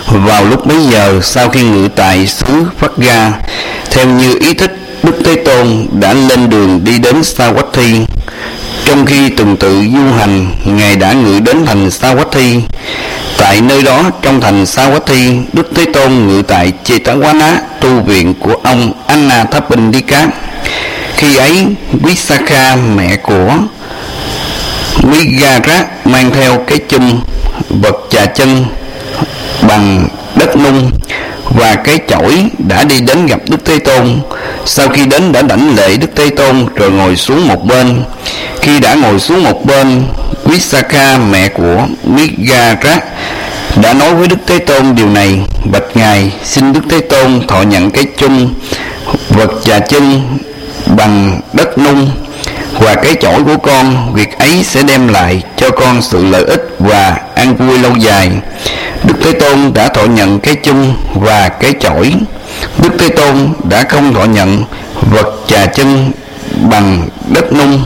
Vào lúc bấy giờ, sau khi ngự tại xứ Phất Ga, theo như ý thích, Đức Thế Tôn đã lên đường đi đến Savatthi. Trong khi tuần tự du hành, Ngài đã ngự đến thành Savatthi. Tại nơi đó, trong thành Savatthi, Đức Thế Tôn ngự tại Jetavana, tu viện của ông Anathapindika. Khi ấy, Visakha, mẹ của Migara, mang theo cái chum vật trà chân bằng đất nung và cái chổi đã đi đến gặp Đức Thế Tôn. Sau khi đến đã đảnh lễ Đức Thế Tôn rồi ngồi xuống một bên. Khi đã ngồi xuống một bên, Visakha, mẹ của Migara, đã nói với Đức Thế Tôn điều này: bạch Ngài, xin Đức Thế Tôn thọ nhận cái chum vật trà chân bằng đất nung và cái chổi của con. Việc ấy sẽ đem lại cho con sự lợi ích và an vui lâu dài. Đức Thế Tôn đã thọ nhận cái chum và cái chổi. Đức Thế Tôn đã không thọ nhận vật trà chân bằng đất nung.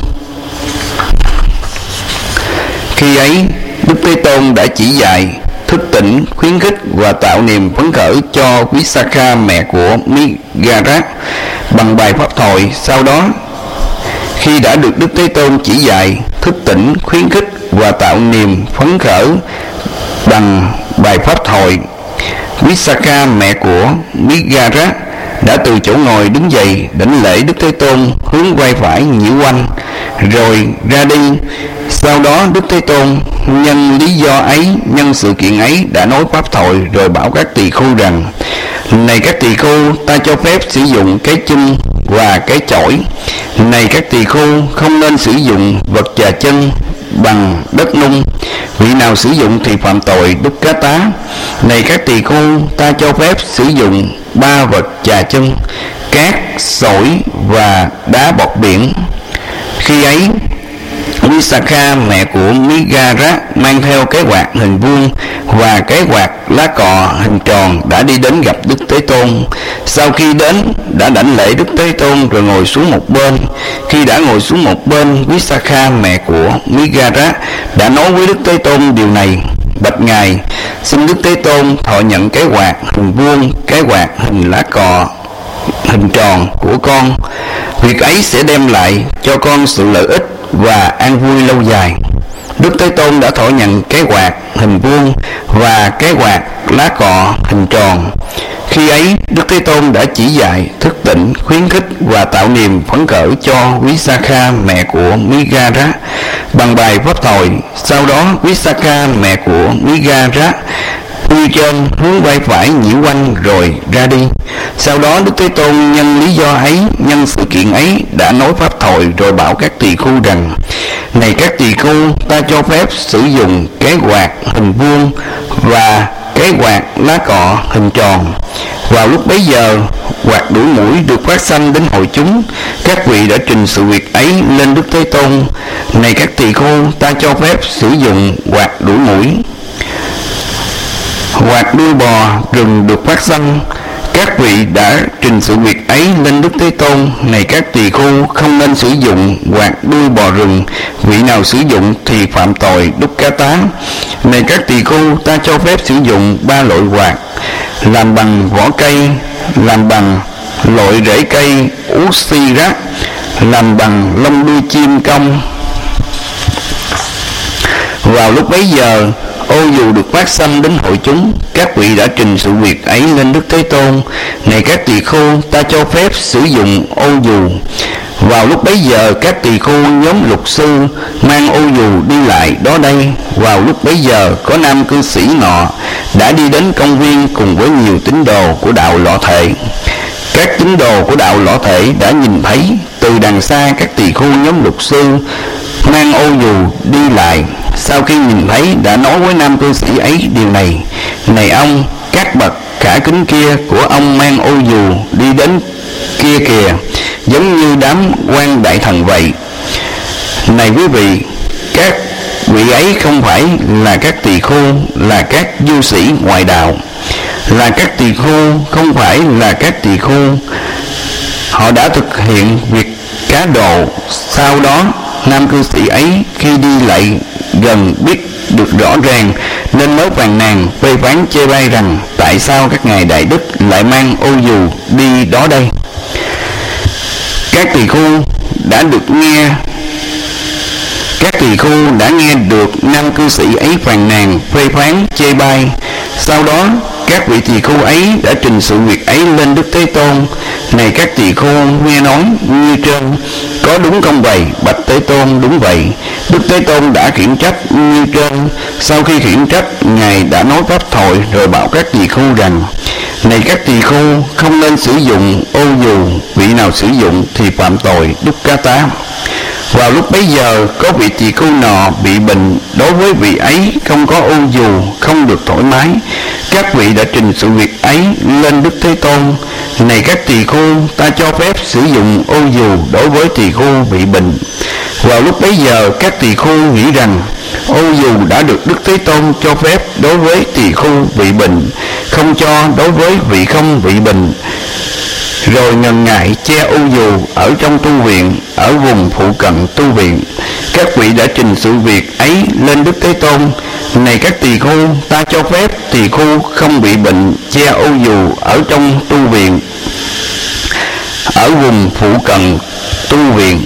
Khi ấy, Đức Thế Tôn đã chỉ dạy, thức tỉnh, khuyến khích và tạo niềm phấn khởi cho Visakha, mẹ của Migara, bằng bài pháp thoại. Sau đó, khi đã được Đức Thế Tôn chỉ dạy, thức tỉnh, khuyến khích và tạo niềm phấn khởi bằng bài pháp thoại, Visakha, mẹ của Migara, đã từ chỗ ngồi đứng dậy, đảnh lễ Đức Thế Tôn, hướng vai phải nhiễu quanh, rồi ra đi. Sau đó Đức Thế Tôn nhân lý do ấy, nhân sự kiện ấy, đã nói pháp thoại rồi bảo các tỳ khưu rằng: này các tỳ khưu, ta cho phép sử dụng cái chum và cái chổi. Này các tỳ khưu, không nên sử dụng vật trà chân bằng đất nung. Vị nào sử dụng thì phạm tội đúc cá tá. Này các tỳ khưu, ta cho phép sử dụng 3 vật trà chân: cát, sỏi và đá bọt biển. Khi ấy, Visakha, mẹ của Migara, mang theo cái quạt hình vuông và cái quạt lá cọ hình tròn, đã đi đến gặp Đức Thế Tôn. Sau khi đến, đã đảnh lễ Đức Thế Tôn rồi ngồi xuống một bên. Khi đã ngồi xuống một bên, Visakha, mẹ của Migara, đã nói với Đức Thế Tôn điều này: bạch Ngài, xin Đức Thế Tôn thọ nhận cái quạt hình vuông, cái quạt hình lá cọ hình tròn của con. Việc ấy sẽ đem lại cho con sự lợi ích và an vui lâu dài. Đức Thế Tôn đã thọ nhận cái quạt hình vuông và cái quạt lá cọ hình tròn. Khi ấy, Đức Thế Tôn đã chỉ dạy, thức tỉnh, khuyến khích và tạo niềm phấn khởi cho Visakha, mẹ của Migara, bằng bài pháp thoại. Sau đó, Visakha, mẹ của Migara, quy chân hướng vai phải nhiễu quanh rồi ra đi. Sau đó Đức Thế Tôn nhân lý do ấy, nhân sự kiện ấy, đã nói pháp thoại rồi bảo các tỳ khưu rằng: này các tỳ khưu, ta cho phép sử dụng cái quạt hình vuông và cái quạt lá cọ hình tròn. Vào lúc bấy giờ, quạt đuổi mũi được phát sanh đến hội chúng. Các vị đã trình sự việc ấy lên Đức Thế Tôn: này các tỳ khưu, ta cho phép sử dụng quạt đuổi mũi. Quạt đuôi bò rừng được phát sanh. Các vị đã trình sự việc ấy lên Đức Thế Tôn: này các tỳ khưu, không nên sử dụng quạt đuôi bò rừng. Vị nào sử dụng thì phạm tội đúc cá tá. Này các tỳ khưu, ta cho phép sử dụng 3 loại quạt: làm bằng vỏ cây, làm bằng loại rễ cây Usirat, làm bằng lông đuôi chim cong. Vào lúc bấy giờ, ô dù được phát sanh đến hội chúng. Các vị đã trình sự việc ấy lên Đức Thế Tôn: này các tỳ khưu, ta cho phép sử dụng ô dù. Vào lúc bấy giờ, các tỳ khưu nhóm luật sư mang ô dù đi lại đó đây. Vào lúc bấy giờ, có nam cư sĩ nọ đã đi đến công viên cùng với nhiều tín đồ của đạo Lọ Thể. Các tín đồ của đạo Lọ Thể đã nhìn thấy từ đằng xa các tỳ khưu nhóm luật sư mang ô dù đi lại. Sau khi nhìn thấy, đã nói với nam cư sĩ ấy điều này: này ông, các bậc khả kính kia của ông mang ô dù đi đến kia kìa, giống như đám quan đại thần vậy. Này quý vị, các vị ấy không phải là các tỳ khưu, là các du sĩ ngoại đạo. Là các tỳ khưu, không phải là các tỳ khưu. Họ đã thực hiện việc cá độ. Sau đó, nam cư sĩ ấy khi đi lại gần biết được rõ ràng nên mới phàn nàn phê phán chê bai rằng tại sao các ngài đại đức lại mang ô dù đi đó đây. Các tỳ khưu đã nghe được nam cư sĩ ấy phàn nàn phê phán chê bai. Sau đó các vị tỳ khưu ấy đã trình sự việc ấy lên Đức Thế Tôn. Này các tỳ khưu nghe nói như trên, có đúng không vậy? Bạch Thế Tôn, đúng vậy. Đức Thế Tôn đã khiển trách như trên. Sau khi khiển trách, ngài đã nói pháp thoại rồi bảo các tỳ khưu rằng: này các tỳ khưu, không nên sử dụng ô dù, vị nào sử dụng thì phạm tội đúc cá tá. Vào lúc bấy giờ có vị tỳ khưu nọ bị bệnh, đối với vị ấy không có ô dù, không được thoải mái. Các vị đã trình sự việc ấy lên Đức Thế Tôn. Này các tỳ khưu, ta cho phép sử dụng ô dù đối với tỳ khưu bị bệnh. Vào lúc bấy giờ các tỳ khưu nghĩ rằng ô dù đã được Đức Thế Tôn cho phép đối với tỳ khưu bị bệnh, không cho đối với vị không bị bệnh. Rồi ngần ngại che ô dù ở trong tu viện, ở vùng phụ cận tu viện. Các vị đã trình sự việc ấy lên Đức Thế Tôn. Này các tỳ khưu, ta cho phép tỳ khưu không bị bệnh che ô dù ở trong tu viện, ở vùng phụ cận tu viện.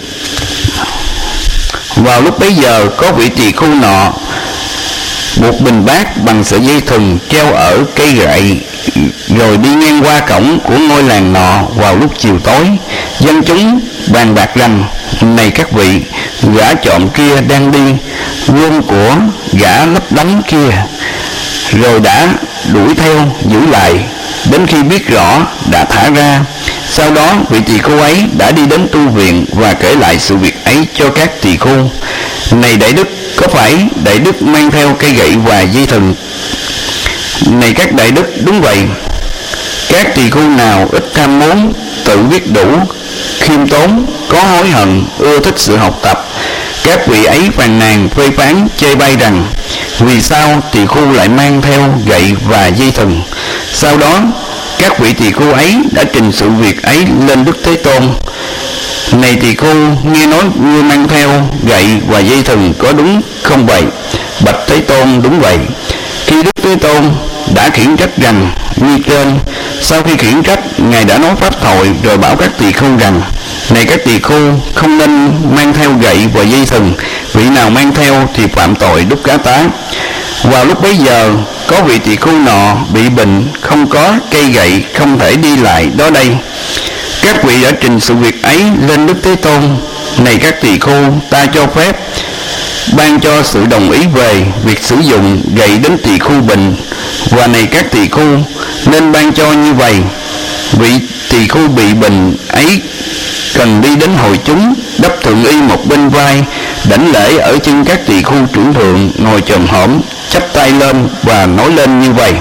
Vào lúc bấy giờ có vị tỳ khưu nọ buộc bình bát bằng sợi dây thừng treo ở cây gậy, rồi đi ngang qua cổng của ngôi làng nọ vào lúc chiều tối. Dân chúng bàn bạc rằng: này các vị, gã trộm kia đang đi, gươm của gã lấp lánh kia. Rồi đã đuổi theo giữ lại, đến khi biết rõ đã thả ra. Sau đó vị tỳ khưu ấy đã đi đến tu viện và kể lại sự việc ấy cho các tỳ khưu. Này đại đức, có phải đại đức mang theo cây gậy và dây thừng? Này các đại đức, đúng vậy. Các tỳ khưu nào ít tham muốn, tự biết đủ, khiêm tốn, có hối hận, ưa thích sự học tập, các vị ấy phàn nàn phê phán chê bai rằng: vì sao tỳ khưu lại mang theo gậy và dây thừng? Sau đó các vị tỳ khưu ấy đã trình sự việc ấy lên Đức Thế Tôn. Này tỳ khưu, nghe nói ngươi mang theo gậy và dây thừng, có đúng không vậy? Bạch Thế Tôn, đúng vậy. Khi Đức Thế Tôn đã khiển trách rằng như trên, sau khi khiển trách, ngài đã nói pháp thoại rồi bảo các tỳ khưu rằng: này các tỳ khưu, không nên mang theo gậy và dây thừng, vị nào mang theo thì phạm tội đúc cá tá. Vào lúc bấy giờ có vị tỳ khưu nọ bị bệnh, không có cây gậy, không thể đi lại đó đây. Các vị đã trình sự việc ấy lên Đức Thế Tôn. Này các tỳ khưu, ta cho phép ban cho sự đồng ý về việc sử dụng gậy đến tỳ khưu bệnh. Và này các tỳ khưu, nên ban cho như vậy: vị tỳ khưu bị bệnh ấy cần đi đến hội chúng, đắp thượng y một bên vai, đảnh lễ ở chân các tỳ khưu trưởng thượng, ngồi chồm hổm, chắp tay lên và nói lên như vậy: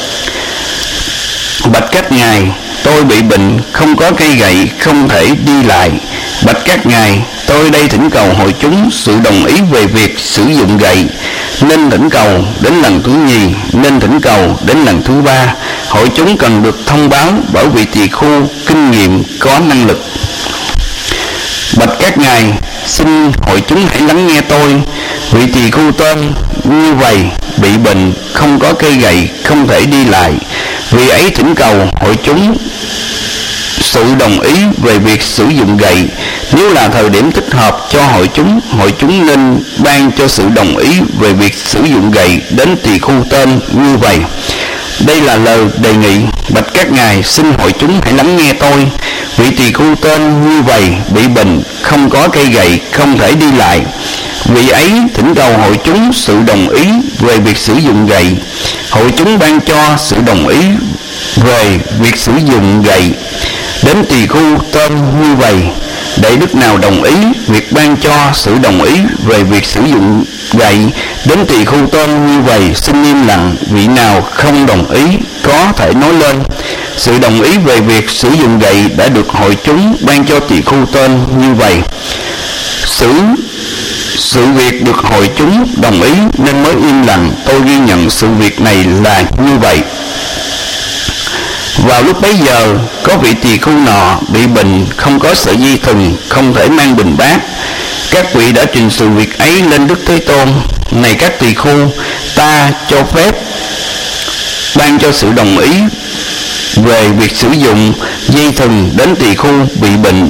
bạch các ngài, tôi bị bệnh, không có cây gậy, không thể đi lại. Bạch các ngài, tôi đây thỉnh cầu hội chúng sự đồng ý về việc sử dụng gậy. Nên thỉnh cầu đến lần thứ nhì, nên thỉnh cầu đến lần thứ ba. Hội chúng cần được thông báo bởi vị tỳ khưu kinh nghiệm có năng lực. Bạch các ngài, xin hội chúng hãy lắng nghe tôi. Vị tỳ khưu tên như vậy bị bệnh, không có cây gậy, không thể đi lại. Vì ấy thỉnh cầu hội chúng sự đồng ý về việc sử dụng gậy. Nếu là thời điểm thích hợp cho hội chúng nên ban cho sự đồng ý về việc sử dụng gậy đến tỳ khưu tên như vậy. Đây là lời đề nghị. Bạch các ngài, xin hội chúng hãy lắng nghe tôi. Vị tỳ khưu tên như vậy bị bệnh, không có cây gậy, không thể đi lại. Vì ấy thỉnh cầu hội chúng sự đồng ý về việc sử dụng gậy. Hội chúng ban cho sự đồng ý về việc sử dụng gậy đến tỳ khưu tên như vậy. Đại đức nào đồng ý việc ban cho sự đồng ý về việc sử dụng gậy đến tỳ khưu tên như vậy, xin im lặng. Vị nào không đồng ý có thể nói lên. Sự đồng ý về việc sử dụng gậy đã được hội chúng ban cho tỳ khưu tên như vậy. Sự việc được hội chúng đồng ý nên mới im lặng. Tôi ghi nhận sự việc này là như vậy. Vào lúc bấy giờ có vị tỳ khưu nọ bị bệnh, không có sợi dây thừng, không thể mang bình bát. Các vị đã trình sự việc ấy lên Đức Thế Tôn. Này các tỳ khưu, ta cho phép ban cho sự đồng ý về việc sử dụng dây thừng đến tỳ khưu bị bệnh.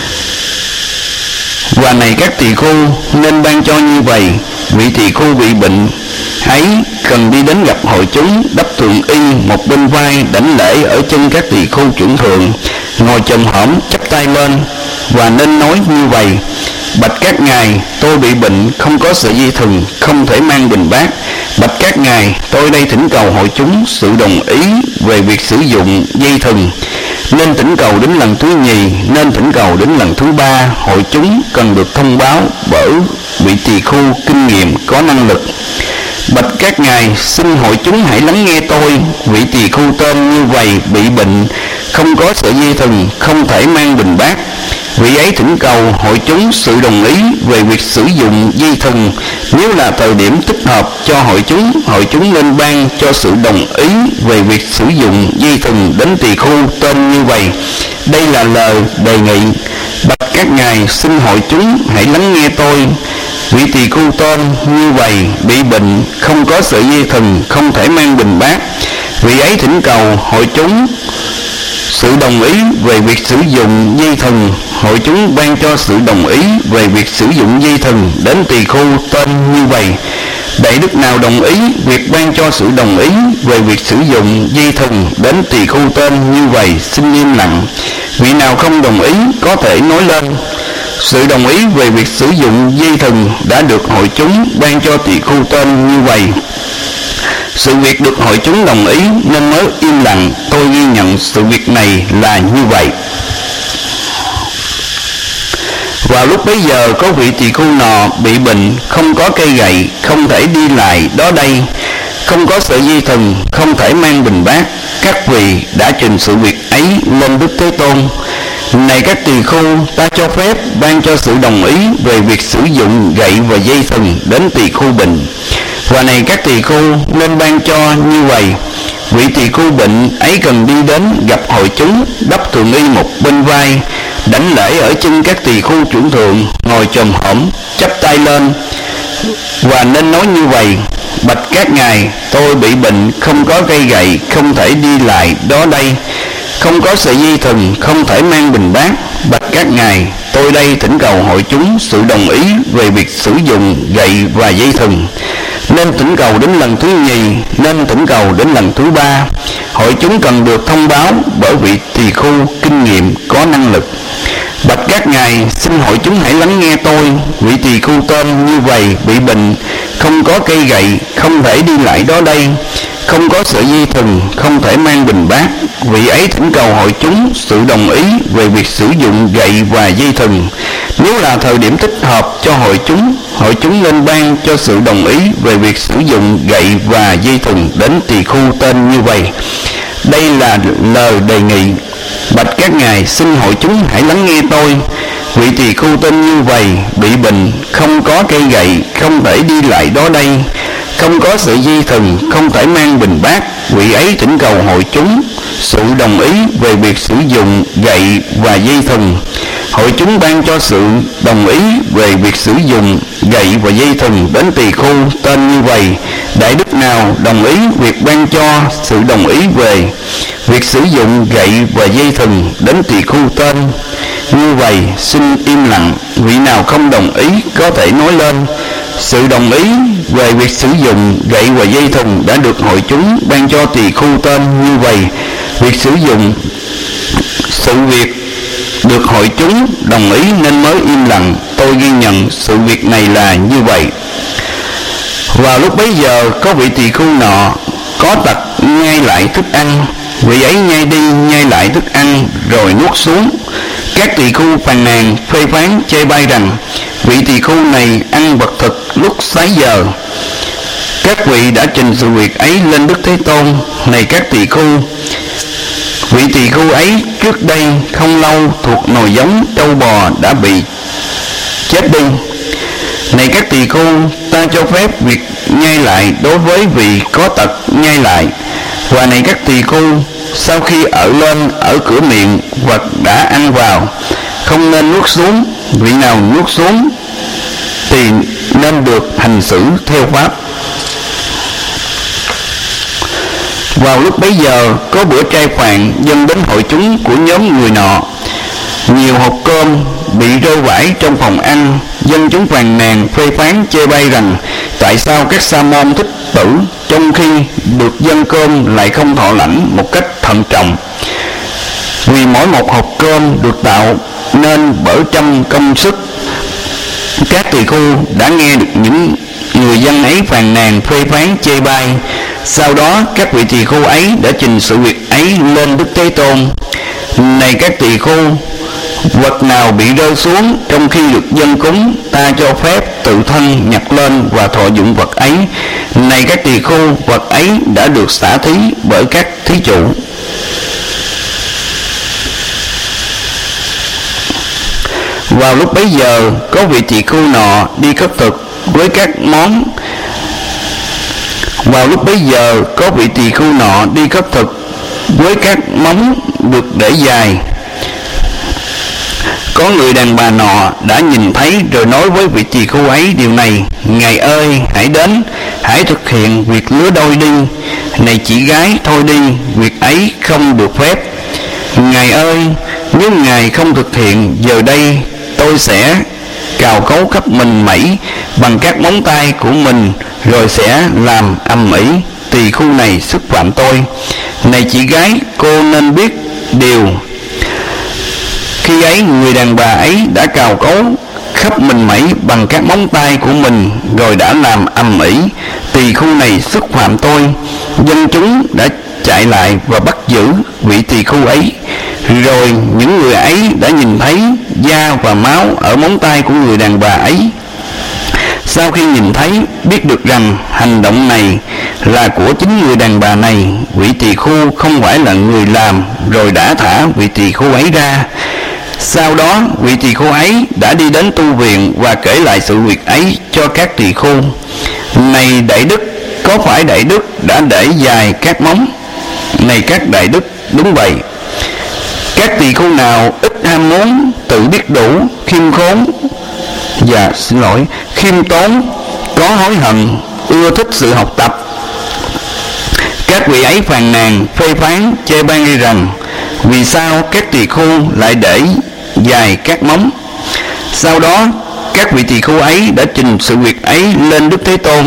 Và này các tỳ khưu, nên ban cho như vậy: vị tỳ khưu bị bệnh ấy cần đi đến gặp hội chúng, đắp thượng y một bên vai, đảnh lễ ở chân các tỳ khưu trưởng thượng, ngồi chồm hổm chắp tay lên, và nên nói như vậy: bạch các ngài, tôi bị bệnh, không có sợi dây thừng, không thể mang bình bát. Bạch các ngài, tôi đây thỉnh cầu hội chúng sự đồng ý về việc sử dụng dây thừng. Nên thỉnh cầu đến lần thứ nhì, nên thỉnh cầu đến lần thứ ba. Hội chúng cần được thông báo bởi vị tỳ khưu kinh nghiệm có năng lực. Bạch các ngài, xin hội chúng hãy lắng nghe tôi. Vị tỳ khưu tên như vậy bị bệnh, không có sợi dây thừng, không thể mang bình bát. Vị ấy thỉnh cầu hội chúng sự đồng ý về việc sử dụng dây thừng. Nếu là thời điểm thích hợp cho hội chúng nên ban cho sự đồng ý về việc sử dụng dây thừng đến tỳ khưu tên như vậy. Đây là lời đề nghị. Bạch các ngài, xin hội chúng hãy lắng nghe tôi. Vị tỳ khưu tên như vậy bị bệnh, không có sợi dây thừng, không thể mang bình bát. Vị ấy thỉnh cầu hội chúng sự đồng ý về việc sử dụng dây thừng. Hội chúng ban cho sự đồng ý về việc sử dụng dây thừng đến tỳ khưu tên như vậy. Đại đức nào đồng ý việc ban cho sự đồng ý về việc sử dụng dây thừng đến tỳ khưu tên như vậy xin im lặng. Vị nào không đồng ý có thể nói lên. Sự đồng ý về việc sử dụng dây thừng đã được hội chúng ban cho tỳ khưu tên như vậy. Sự việc được hội chúng đồng ý nên mới im lặng. Tôi ghi nhận sự việc này là như vậy. Vào lúc bấy giờ có vị tỳ khưu nọ bị bệnh, không có cây gậy, không thể đi lại đó đây, không có sợi dây thừng, không thể mang bình bát. Các vị đã trình sự việc ấy lên Đức Thế Tôn. Này các tỳ khưu, ta cho phép ban cho sự đồng ý về việc sử dụng gậy và dây thừng đến tỳ khưu bệnh. Và này các tỳ khưu, nên ban cho như vậy: vị tỳ khưu bệnh ấy cần đi đến gặp hội chúng, đắp thượng y một bên vai, đảnh lễ ở chân các tỳ khưu trưởng thượng, ngồi chồm hổm chắp tay lên, và nên nói như vậy: bạch các ngài, tôi bị bệnh, không có cây gậy, không thể đi lại đó đây, không có sợi dây thừng, không thể mang bình bát. Bạch các ngài, tôi đây thỉnh cầu hội chúng sự đồng ý về việc sử dụng gậy và dây thừng. Nên thỉnh cầu đến lần thứ nhì, nên thỉnh cầu đến lần thứ ba. Hội chúng cần được thông báo bởi vị tỳ khưu kinh nghiệm có năng lực. Bạch các ngài, xin hội chúng hãy lắng nghe tôi. Vị tỳ khưu tên như vậy bị bệnh, không có cây gậy, không thể đi lại đó đây, không có sợi dây thừng, không thể mang bình bát. Vị ấy thỉnh cầu hội chúng sự đồng ý về việc sử dụng gậy và dây thừng. Nếu là thời điểm thích hợp cho hội chúng nên ban cho sự đồng ý về việc sử dụng gậy và dây thừng đến tỳ khưu tên như vậy. Đây là lời đề nghị. Bạch các ngài, xin hội chúng hãy lắng nghe tôi. Vị tỳ khưu tên như vậy bị bệnh, không có cây gậy, không thể đi lại đó đây, không có sợi dây thừng, không thể mang bình bát. Vị ấy thỉnh cầu hội chúng sự đồng ý về việc sử dụng gậy và dây thừng. Hội chúng ban cho sự đồng ý về việc sử dụng gậy và dây thừng đến tỳ khưu tên như vậy. Đại đức nào đồng ý việc ban cho sự đồng ý về việc sử dụng gậy và dây thừng đến tỳ khưu tên như vậy xin im lặng. Vị nào không đồng ý có thể nói lên. Sự đồng ý về việc sử dụng gậy và dây thừng đã được hội chúng ban cho tỳ khưu tên như vậy. Sự việc được hội chúng đồng ý nên mới im lặng. Tôi ghi nhận sự việc này là như vậy. Vào lúc bấy giờ có vị tỳ khưu nọ có tật nhai lại thức ăn. Vị ấy nhai đi nhai lại thức ăn rồi nuốt xuống. Các tỳ khưu phàn nàn phê phán chê bai rằng vị tỳ khưu này ăn vật thực lúc xáy giờ. Các vị đã trình sự việc ấy lên Đức Thế Tôn. Này các tỳ khưu, vị tỳ khưu ấy trước đây không lâu thuộc nòi giống trâu bò đã bị chết đi. Này các tỳ khưu, ta cho phép việc nhai lại đối với vị có tật nhai lại. Và này các tỳ khưu, sau khi ở lên ở cửa miệng vật đã ăn vào, không nên nuốt xuống. Vị nào nuốt xuống thì nên được hành xử theo pháp. Vào lúc bấy giờ có bữa trai phàn dâng đến hội chúng của nhóm người nọ. Nhiều hộp cơm bị rơi vãi trong phòng ăn. Dân chúng phàn nàn phê phán chê bai rằng tại sao các sa môn thích tử trong khi được dâng cơm lại không thọ lãnh một cách thận trọng. Vì mỗi một hộp cơm được tạo nên bởi trăm công sức. Các tỳ khưu đã nghe được những người dân ấy phàn nàn phê phán chê bai. Sau đó các vị tỳ khưu ấy đã trình sự việc ấy lên Đức Thế Tôn. Này các tỳ khưu, vật nào bị rơi xuống trong khi được dâng cúng, ta cho phép tự thân nhặt lên và thọ dụng vật ấy. Này các tỳ khưu, vật ấy đã được xả thí bởi các thí chủ. Vào lúc bấy giờ có vị tỳ khưu nọ đi khất thực với các món. Vào lúc bấy giờ có vị tỳ khưu nọ đi khất thực với các móng được để dài. Có người đàn bà nọ đã nhìn thấy rồi nói với vị tỳ khưu ấy điều này: Ngài ơi, hãy đến, hãy thực hiện việc lứa đôi đi. Này chị gái, thôi đi, việc ấy không được phép. Ngài ơi, nếu Ngài không thực hiện, giờ đây tôi sẽ cào cấu khắp mình mẩy bằng các móng tay của mình, rồi sẽ làm ầm ĩ. Tỳ khưu này xúc phạm tôi. Này chị gái, cô nên biết điều. Khi ấy người đàn bà ấy đã cào cấu khắp mình mẩy bằng các móng tay của mình, rồi đã làm ầm ĩ. Tỳ khưu này xúc phạm tôi. Dân chúng đã chạy lại và bắt giữ vị tỳ khưu ấy. Rồi những người ấy đã nhìn thấy da và máu ở móng tay của người đàn bà ấy. Sau khi nhìn thấy, biết được rằng hành động này là của chính người đàn bà này, vị tỳ khưu không phải là người làm, rồi đã thả vị tỳ khưu ấy ra. Sau đó vị tỳ khưu ấy đã đi đến tu viện và kể lại sự việc ấy cho các tỳ khưu. Này đại đức, có phải đại đức đã để dài các móng? Này các đại đức, đúng vậy. Các tỳ khưu nào ít ham muốn, tự biết đủ, khiêm tốn, có hối hận, ưa thích sự học tập. Các vị ấy phàn nàn phê phán chê bai rằng vì sao các tỳ khưu lại để dài các móng. Sau đó các vị tỳ khưu ấy đã trình sự việc ấy lên Đức Thế Tôn.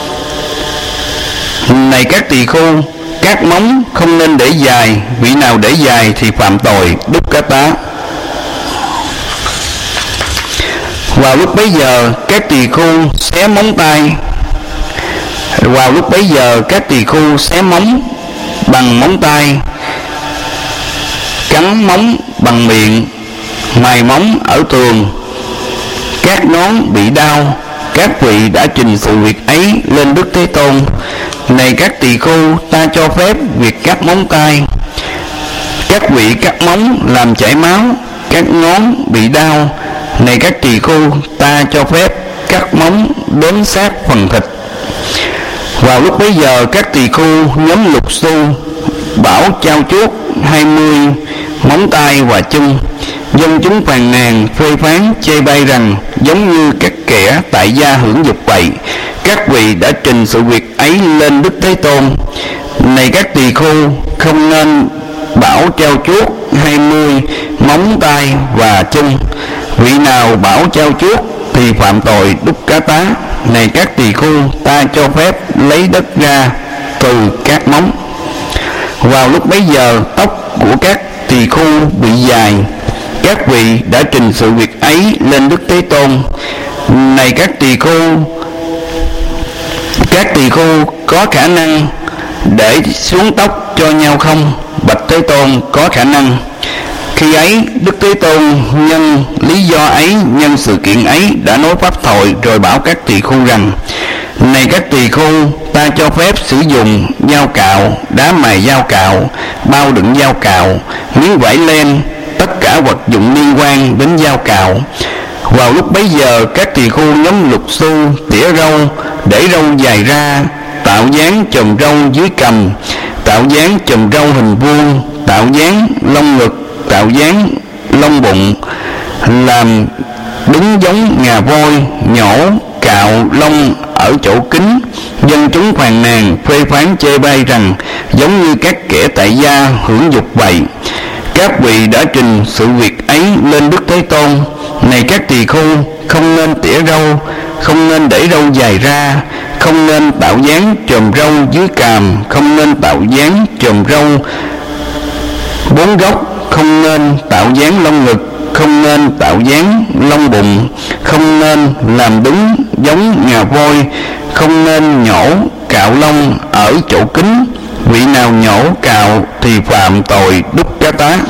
Này các tỳ khưu, các móng không nên để dài, vị nào để dài thì phạm tội đúc cá tá. Vào lúc bấy giờ các tỳ khưu xé móng tay. Vào lúc bấy giờ các tỳ khưu xé móng bằng móng tay, cắn móng bằng miệng, mài móng ở tường. Các ngón bị đau. Các vị đã trình sự việc ấy lên Đức Thế Tôn. Này các tỳ khưu, ta cho phép việc cắt móng tay. Các vị cắt móng làm chảy máu, các ngón bị đau. Này các tỳ khưu, ta cho phép cắt móng đến sát phần thịt. Vào lúc bấy giờ các tỳ khưu nhóm Lục Xu bảo trao chuốt 20 móng tay và chân. Dân chúng phàn nàn phê phán chê bai rằng giống như các kẻ tại gia hưởng dục vậy. Các vị đã trình sự việc ấy lên Đức Thế Tôn. Này các tỳ khưu, không nên bảo trao chuốt 20 móng tay và chân. Vị nào bảo trao chuốt thì phạm tội đúc cá tá. Này các tỳ khưu, ta cho phép lấy đất ra từ các móng. Vào lúc bấy giờ tóc của các tỳ khưu bị dài. Các vị đã trình sự việc ấy lên Đức Thế Tôn. Này các tỳ khưu có khả năng để xuống tóc cho nhau không? Bạch Thế Tôn, có khả năng. Khi ấy Đức Thế Tôn nhân lý do ấy, nhân sự kiện ấy đã nói pháp thoại, rồi bảo các tỳ khưu rằng: Này các tỳ khưu, ta cho phép sử dụng dao cạo, đá mài dao cạo, bao đựng dao cạo, miếng vải len, tất cả vật dụng liên quan đến dao cạo. Vào lúc bấy giờ các tỳ khưu nhóm Lục Xu tỉa râu, để râu dài ra, tạo dáng chòm râu dưới cằm, tạo dáng chòm râu hình vuông, tạo dáng lông ngực, tạo dáng lông bụng, làm đứng giống ngà voi, nhổ, cạo lông ở chỗ kín. Dân chúng phàn nàn phê phán chê bai rằng giống như các kẻ tại gia hưởng dục vậy. Các vị đã trình sự việc ấy lên Đức Thế Tôn. Này các tỳ khưu, không nên tỉa râu, không nên để râu dài ra, không nên tạo dáng chòm râu dưới cằm, không nên tạo dáng chòm râu bốn góc, không nên tạo dáng lông ngực, không nên tạo dáng lông bụng, không nên làm đúng giống ngà voi, không nên nhổ cạo lông ở chỗ kín. Vị nào nhổ cạo thì phạm tội đúc cá tá.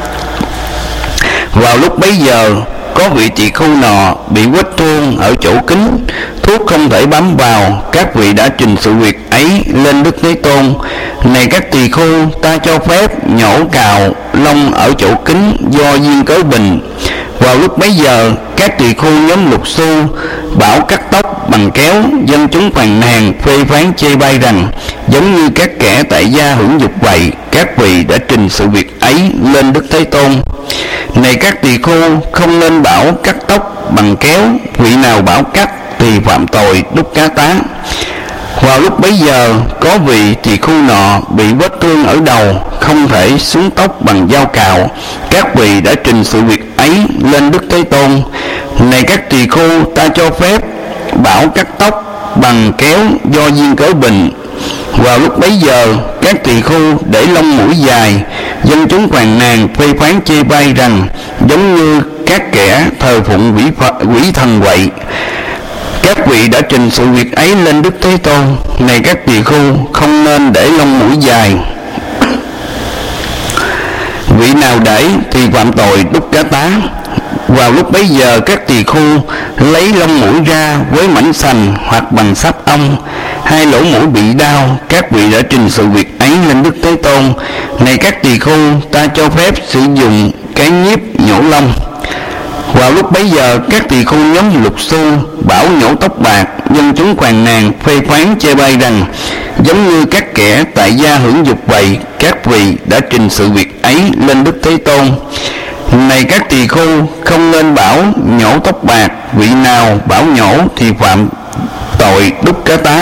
Vào lúc bấy giờ, có vị tỳ khưu nọ bị vết thương ở chỗ kín, thuốc không thể bám vào. Các vị đã trình sự việc ấy lên Đức Thế Tôn. Này các tỳ khưu, ta cho phép nhổ cạo lông ở chỗ kín do duyên cớ bình. Vào lúc bấy giờ, các tỳ khưu nhóm Lục Xu bảo cắt tóc bằng kéo. Dân chúng phàn nàn phê phán chê bai rằng giống như các kẻ tại gia hưởng dục vậy. Các vị đã trình sự việc ấy lên Đức Thế Tôn. Này các tỳ khưu, không nên bảo cắt tóc bằng kéo. Vị nào bảo cắt thì phạm tội đúc cá tá. Vào lúc bấy giờ, có vị tỳ khưu nọ bị vết thương ở đầu, không thể xuống tóc bằng dao cạo. Các vị đã trình sự việc ấy lên Đức Thế Tôn. Này các tỳ khưu, ta cho phép bảo cắt tóc bằng kéo do duyên cớ bình. Vào lúc bấy giờ, các tỳ khưu để lông mũi dài. Dân chúng phàn nàn phê phán chê bai rằng giống như các kẻ thờ phụng quỷ thần vậy. Các vị đã trình sự việc ấy lên Đức Thế Tôn. Này các tỳ khưu, không nên để lông mũi dài. Vị nào để thì phạm tội đúc cá tá. Vào lúc bấy giờ, các tỳ khưu lấy lông mũi ra với mảnh sành hoặc bằng sáp ong. Hai lỗ mũi bị đau. Các vị đã trình sự việc ấy lên Đức Thế Tôn. Này các tỳ khưu, ta cho phép sử dụng cái nhíp nhổ lông. Vào lúc bấy giờ, các tỳ khưu nhóm Lục Xu bảo nhổ tóc bạc. Dân chúng phàn nàn phê phán chê bai rằng giống như các kẻ tại gia hưởng dục vậy. Các vị đã trình sự việc ấy lên Đức Thế Tôn. Này các tỳ khưu, không nên bảo nhổ tóc bạc. Vị nào bảo nhổ thì phạm tội đúc cá tá.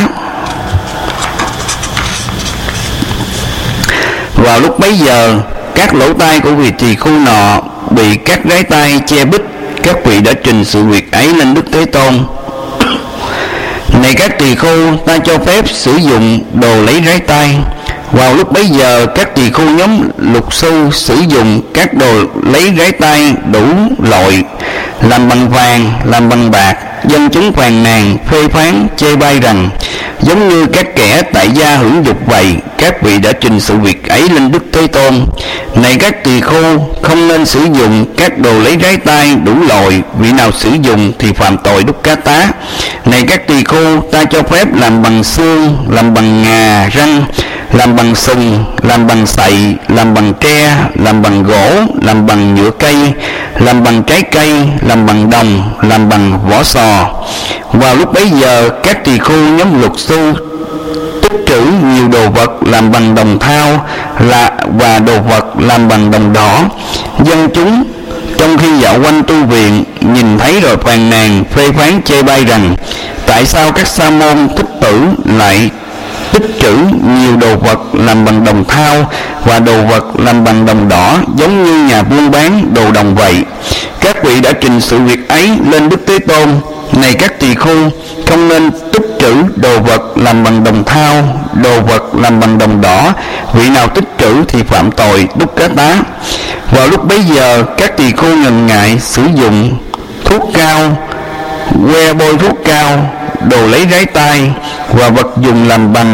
Vào lúc bấy giờ, các lỗ tai của vị tỳ khưu nọ bị các rái tai che bít. Các vị đã trình sự việc ấy lên Đức Thế Tôn. Này các tỳ khưu, ta cho phép sử dụng đồ lấy rái tai. Vào lúc bấy giờ, các tỳ khưu nhóm Lục Xu sử dụng các đồ lấy rái tai đủ loại, làm bằng vàng, làm bằng bạc. Dân chúng phàn nàn phê phán chê bai rằng giống như các kẻ tại gia hưởng dục vậy. Các vị đã trình sự việc ấy lên Đức Thế Tôn. Này các tỳ khưu, không nên sử dụng các đồ lấy rái tai đủ loại. Vị nào sử dụng thì phạm tội đúc cá tá. Này các tỳ khưu, ta cho phép làm bằng xương, làm bằng ngà răng, làm bằng sừng, làm bằng sậy, làm bằng tre, làm bằng gỗ, làm bằng nhựa cây, làm bằng trái cây, làm bằng đồng, làm bằng vỏ sò. Vào lúc bấy giờ, các tỳ khưu nhóm Lục Xu tích trữ nhiều đồ vật làm bằng đồng thau và đồ vật làm bằng đồng đỏ. Dân chúng trong khi dạo quanh tu viện nhìn thấy rồi phàn nàn phê phán chê bai rằng tại sao các sa môn thích tử lại tích trữ nhiều đồ vật làm bằng đồng thau và đồ vật làm bằng đồng đỏ, giống như nhà buôn bán đồ đồng vậy. Các vị đã trình sự việc ấy lên Đức Thế Tôn. Này các tỳ khưu, không nên tích trữ đồ vật làm bằng đồng thau, đồ vật làm bằng đồng đỏ. Vị nào tích trữ thì phạm tội đúc cá tá. Vào lúc bấy giờ, các tỳ khưu ngần ngại sử dụng thuốc cao, que bôi thuốc cao, đồ lấy rái tai và vật dùng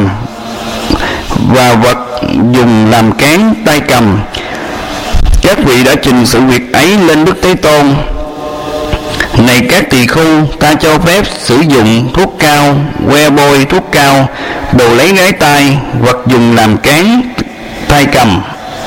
làm cán tay cầm. Các vị đã trình sự việc ấy lên Đức Thế Tôn. Này các tỳ khưu, ta cho phép sử dụng thuốc cao, que bôi thuốc cao, đồ lấy rái tai, vật dùng làm cán tay cầm.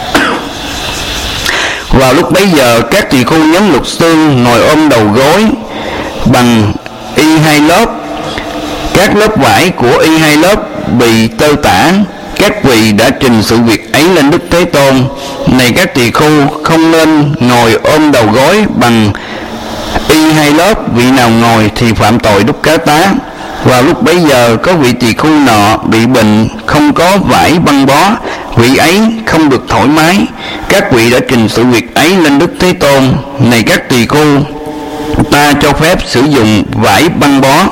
Vào lúc bấy giờ, các tỳ khưu nhóm Lục Xương ngồi ôm đầu gối bằng y hai lớp. Các lớp vải của y hai lớp bị tơ tả. Các vị đã trình sự việc ấy lên Đức Thế Tôn. Này các tỳ khưu, không nên ngồi ôm đầu gối bằng Y hai lớp, vị nào ngồi thì phạm tội đúc cá tá. Vào lúc bấy giờ có vị tỳ khưu nọ bị bệnh, không có vải băng bó, vị ấy không được thoải mái. Các vị đã trình sự việc ấy lên Đức Thế Tôn: này các tỳ khưu, ta cho phép sử dụng vải băng bó.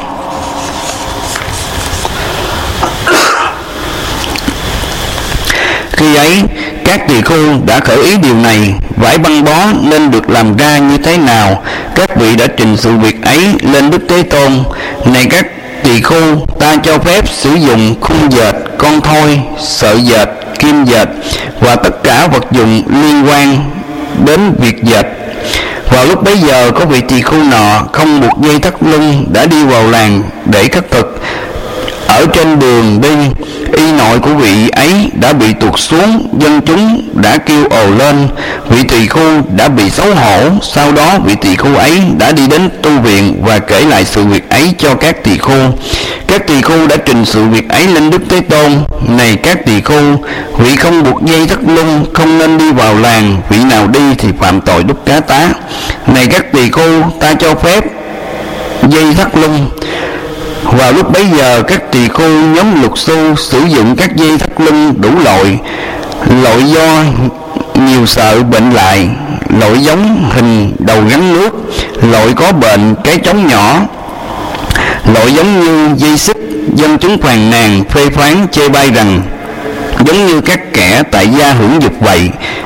Khi ấy các tỳ khưu đã khởi ý điều này: vải băng bó nên được làm ra như thế nào? Các vị đã trình sự việc ấy lên Đức Thế Tôn: này các tỳ khưu, ta cho phép sử dụng khung dệt, con thoi, sợi dệt, kim dệt và tất cả vật dụng liên quan đến việc dệt. Vào lúc bấy giờ có vị tỳ khưu nọ không buộc dây thắt lưng đã đi vào làng để khất thực. Ở trên đường đi, y nội của vị ấy đã bị tuột xuống, dân chúng đã kêu ồ lên, vị tỳ khưu đã bị xấu hổ. Sau đó vị tỳ khưu ấy đã đi đến tu viện và kể lại sự việc ấy cho các tỳ khưu. Các tỳ khưu đã trình sự việc ấy lên Đức Thế Tôn: này các tỳ khưu, vị không buộc dây thắt lưng không nên đi vào làng, vị nào đi thì phạm tội đúc cá tá. Này các tỳ khưu, ta cho phép dây thắt lưng. Vào lúc bấy giờ các tỳ khưu nhóm luật sư sử dụng các dây thắt lưng đủ loại do nhiều sợi bệnh lại, loại giống hình đầu gắn nước, loại có bệnh cái trống nhỏ, loại giống như dây xích. Dân chúng phàn nàn phê phán chê bai rằng giống như các kẻ tại gia hưởng dục vậy.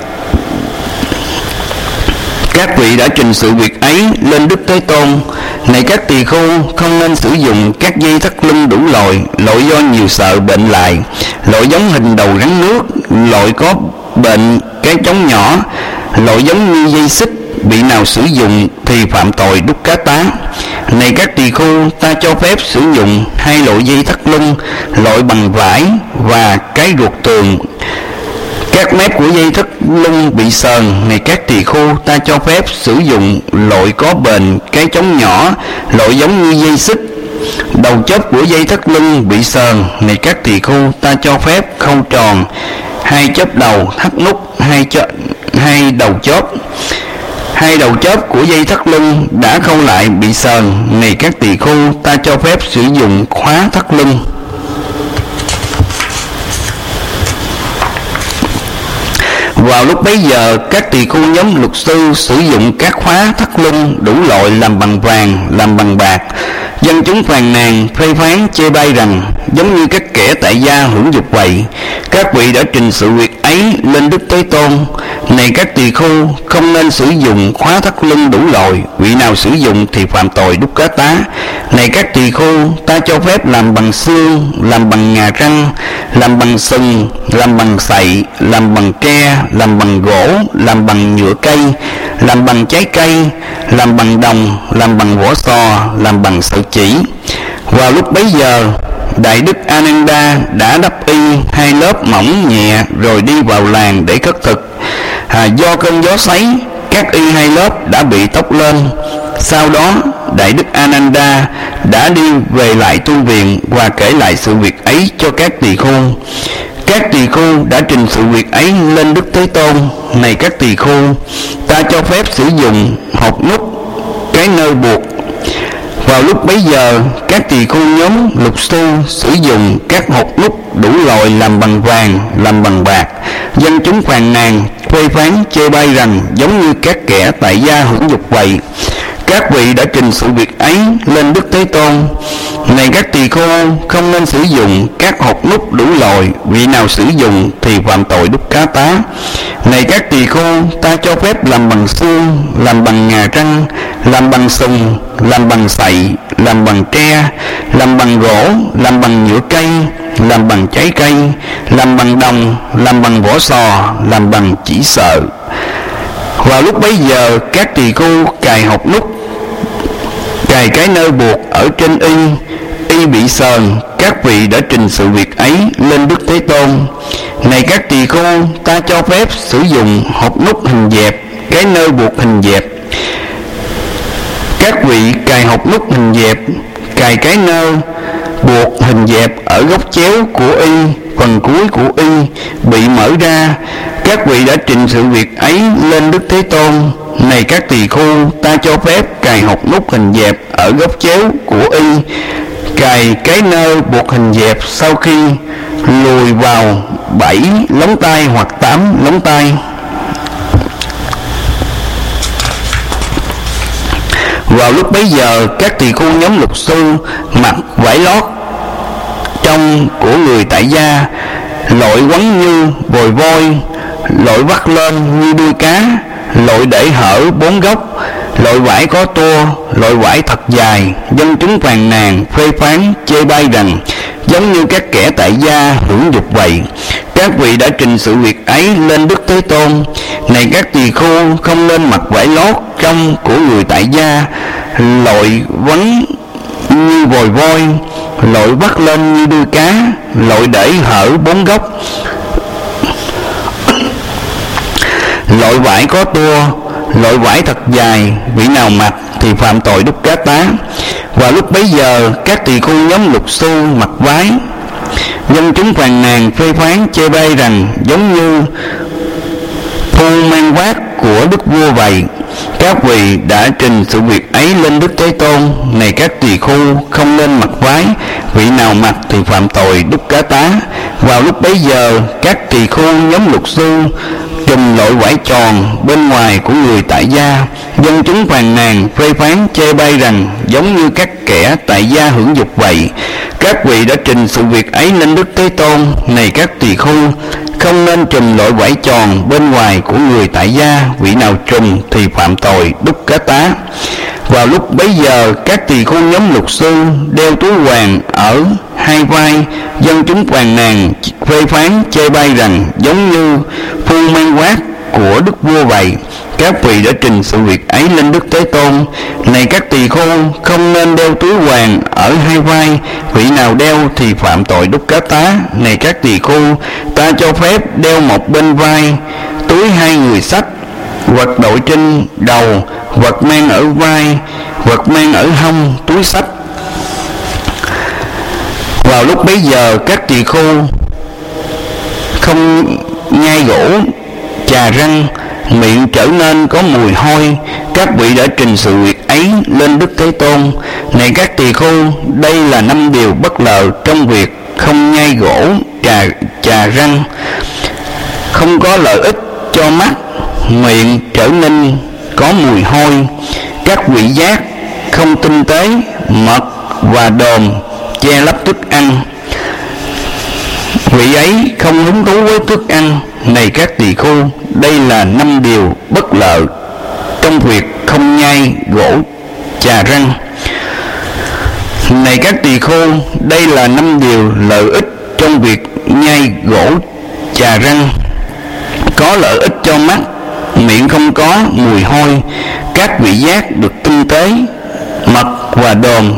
Các vị đã trình sự việc ấy lên Đức Thế Tôn: này các tỳ khưu, không nên sử dụng các dây thắt lưng đủ loại do nhiều sợi bệnh lại, loại giống hình đầu rắn nước, loại có bệnh cái trống nhỏ, loại giống như dây xích. Vị nào sử dụng thì phạm tội đúc cá tá. Này các tỳ khưu, ta cho phép sử dụng hai loại dây thắt lưng, loại bằng vải và cái ruột tường. Các mép của dây thắt lưng bị sờn. Này các tỳ khưu, ta cho phép sử dụng loại có bền cái trống nhỏ, loại giống như dây xích. Đầu chóp của dây thắt lưng bị sờn. Này các tỳ khưu, ta cho phép khâu tròn, hai chóp đầu thắt nút, hai đầu chóp. Hai đầu chóp của dây thắt lưng đã khâu lại bị sờn. Này các tỳ khưu, ta cho phép sử dụng khóa thắt lưng. Vào lúc bấy giờ các tỳ khưu nhóm luật sư sử dụng các khóa thắt lưng đủ loại làm bằng vàng, làm bằng bạc. Dân chúng phàn nàn phê phán chê bai rằng giống như các kẻ tại gia hưởng dục vậy. Các vị đã trình sự việc ấy lên Đức Thế Tôn: này các tỳ khưu, không nên sử dụng khóa thắt lưng đủ loại, vị nào sử dụng thì phạm tội đúc cá tá. Này các tỳ khưu, ta cho phép làm bằng xương, làm bằng ngà răng, làm bằng sừng, làm bằng sậy, làm bằng tre, làm bằng gỗ, làm bằng nhựa cây, làm bằng trái cây, làm bằng đồng, làm bằng vỏ sò, làm bằng sợi chỉ. Vào lúc bấy giờ Đại Đức Ananda đã đắp y hai lớp mỏng nhẹ rồi đi vào làng để khất thực. Do cơn gió sấy, các y hai lớp đã bị tóc lên. Sau đó Đại Đức Ananda đã đi về lại tu viện và kể lại sự việc ấy cho các tỳ khưu. Các tỳ khưu đã trình sự việc ấy lên Đức Thế Tôn: này các tỳ khưu, ta cho phép sử dụng hột nút, cái nơ buộc. Vào lúc bấy giờ các tỳ khưu nhóm luật sư sử dụng các hột nút đủ loại làm bằng vàng, làm bằng bạc. Dân chúng phàn nàn phê phán chê bai rằng giống như các kẻ tại gia hưởng dục vậy. Các vị đã trình sự việc ấy lên Đức Thế Tôn: này các tỳ khưu, không nên sử dụng các hột nút đủ loại, vị nào sử dụng thì phạm tội đúc cá tá. Này các tỳ khưu, ta cho phép làm bằng xương, làm bằng ngà răng, làm bằng sừng, làm bằng sậy, làm bằng tre, làm bằng gỗ, làm bằng nhựa cây, làm bằng trái cây, làm bằng đồng, làm bằng vỏ sò, làm bằng chỉ sợi. Vào lúc bấy giờ các tỳ khưu cài hột nút, cài cái nơ buộc ở trên y bị sờn. Các vị đã trình sự việc ấy lên Đức Thế Tôn: này các tỳ khưu, ta cho phép sử dụng hột nút hình dẹp, cái nơ buộc hình dẹp. Các vị cài hột nút hình dẹp, cài cái nơ buộc hình dẹp ở góc chéo của y, phần cuối của y bị mở ra. Các vị đã trình sự việc ấy lên Đức Thế Tôn: này các tỳ khưu, ta cho phép cài hột nút hình dẹp ở góc chéo của y, cài cái nơ buộc hình dẹp sau khi lùi vào 7 lóng tay hoặc 8 lóng tay. Vào lúc bấy giờ, các tỳ khưu nhóm luật sư mặc vải lót trong của người tại gia, lội quấn như vòi voi, lội vắt lên như đuôi cá, lội để hở 4 góc, lội vải có tua, lội vải thật dài. Dân chúng phàn nàn phê phán chê bai rằng giống như các kẻ tại gia hưởng dục vậy. Các vị đã trình sự việc ấy lên Đức Thế Tôn. Này các tỳ khưu, không nên mặc vải lót trong của người tại gia, lội vấn như vòi voi, lội vắt lên như đuôi cá, lội để hở 4 góc, lội vải có tua, lội vải thật dài. Vị nào mặc thì phạm tội đúc cá tá. Và lúc bấy giờ, các tỳ khưu nhóm luật sư mặc vái. Dân chúng phàn nàn phê phán chê bai rằng giống như phu mang vác của đức vua vậy. Các vị đã trình sự việc ấy lên Đức Thế Tôn. Này các tỳ khưu, không nên mặc vái. Vị nào mặc thì phạm tội đúc cá tá. Vào lúc bấy giờ, các tỳ khưu nhóm luật sư trùm lội vải tròn bên ngoài của người tại gia. Dân chúng phàn nàn phê phán chê bai rằng giống như các kẻ tại gia hưởng dục vậy. Các vị đã trình sự việc ấy lên Đức Thế Tôn. Này các tỳ khưu, không nên trùm lội vải tròn bên ngoài của người tại gia. Vị nào trùm thì phạm tội đúc cá tá. Vào lúc bấy giờ, các tỳ khưu nhóm luật sư đeo túi vàng ở hai vai. Dân chúng phàn nàn phê phán chê bai rằng giống như phu mang vác của đức vua vậy. Các vị đã trình sự việc ấy lên Đức Thế Tôn. Này các tỳ khưu, không nên đeo túi vàng ở hai vai. Vị nào đeo thì phạm tội đúc cá tá. Này các tỳ khưu, ta cho phép đeo một bên vai túi hai người xách, vật đội trên đầu, vật mang ở vai, vật mang ở hông, túi xách. Vào lúc bấy giờ, các tỳ khưu không nhai gỗ, chà răng, miệng trở nên có mùi hôi. Các vị đã trình sự việc ấy lên Đức Thế Tôn. Này các tỳ khưu, đây là 5 điều bất lợi trong việc không nhai gỗ, chà răng, không có lợi ích cho mắt, miệng trở nên có mùi hôi, các vị giác không tinh tế, mật và đờm che lấp thức ăn. Vị ấy không hứng thú với thức ăn. Này các tỳ khưu, đây là 5 điều bất lợi trong việc không nhai gỗ, chà răng. Này các tỳ khưu, đây là 5 điều lợi ích trong việc nhai gỗ, chà răng. Có lợi ích cho mắt, miệng không có mùi hôi, các vị giác được tinh tế, mật và đờm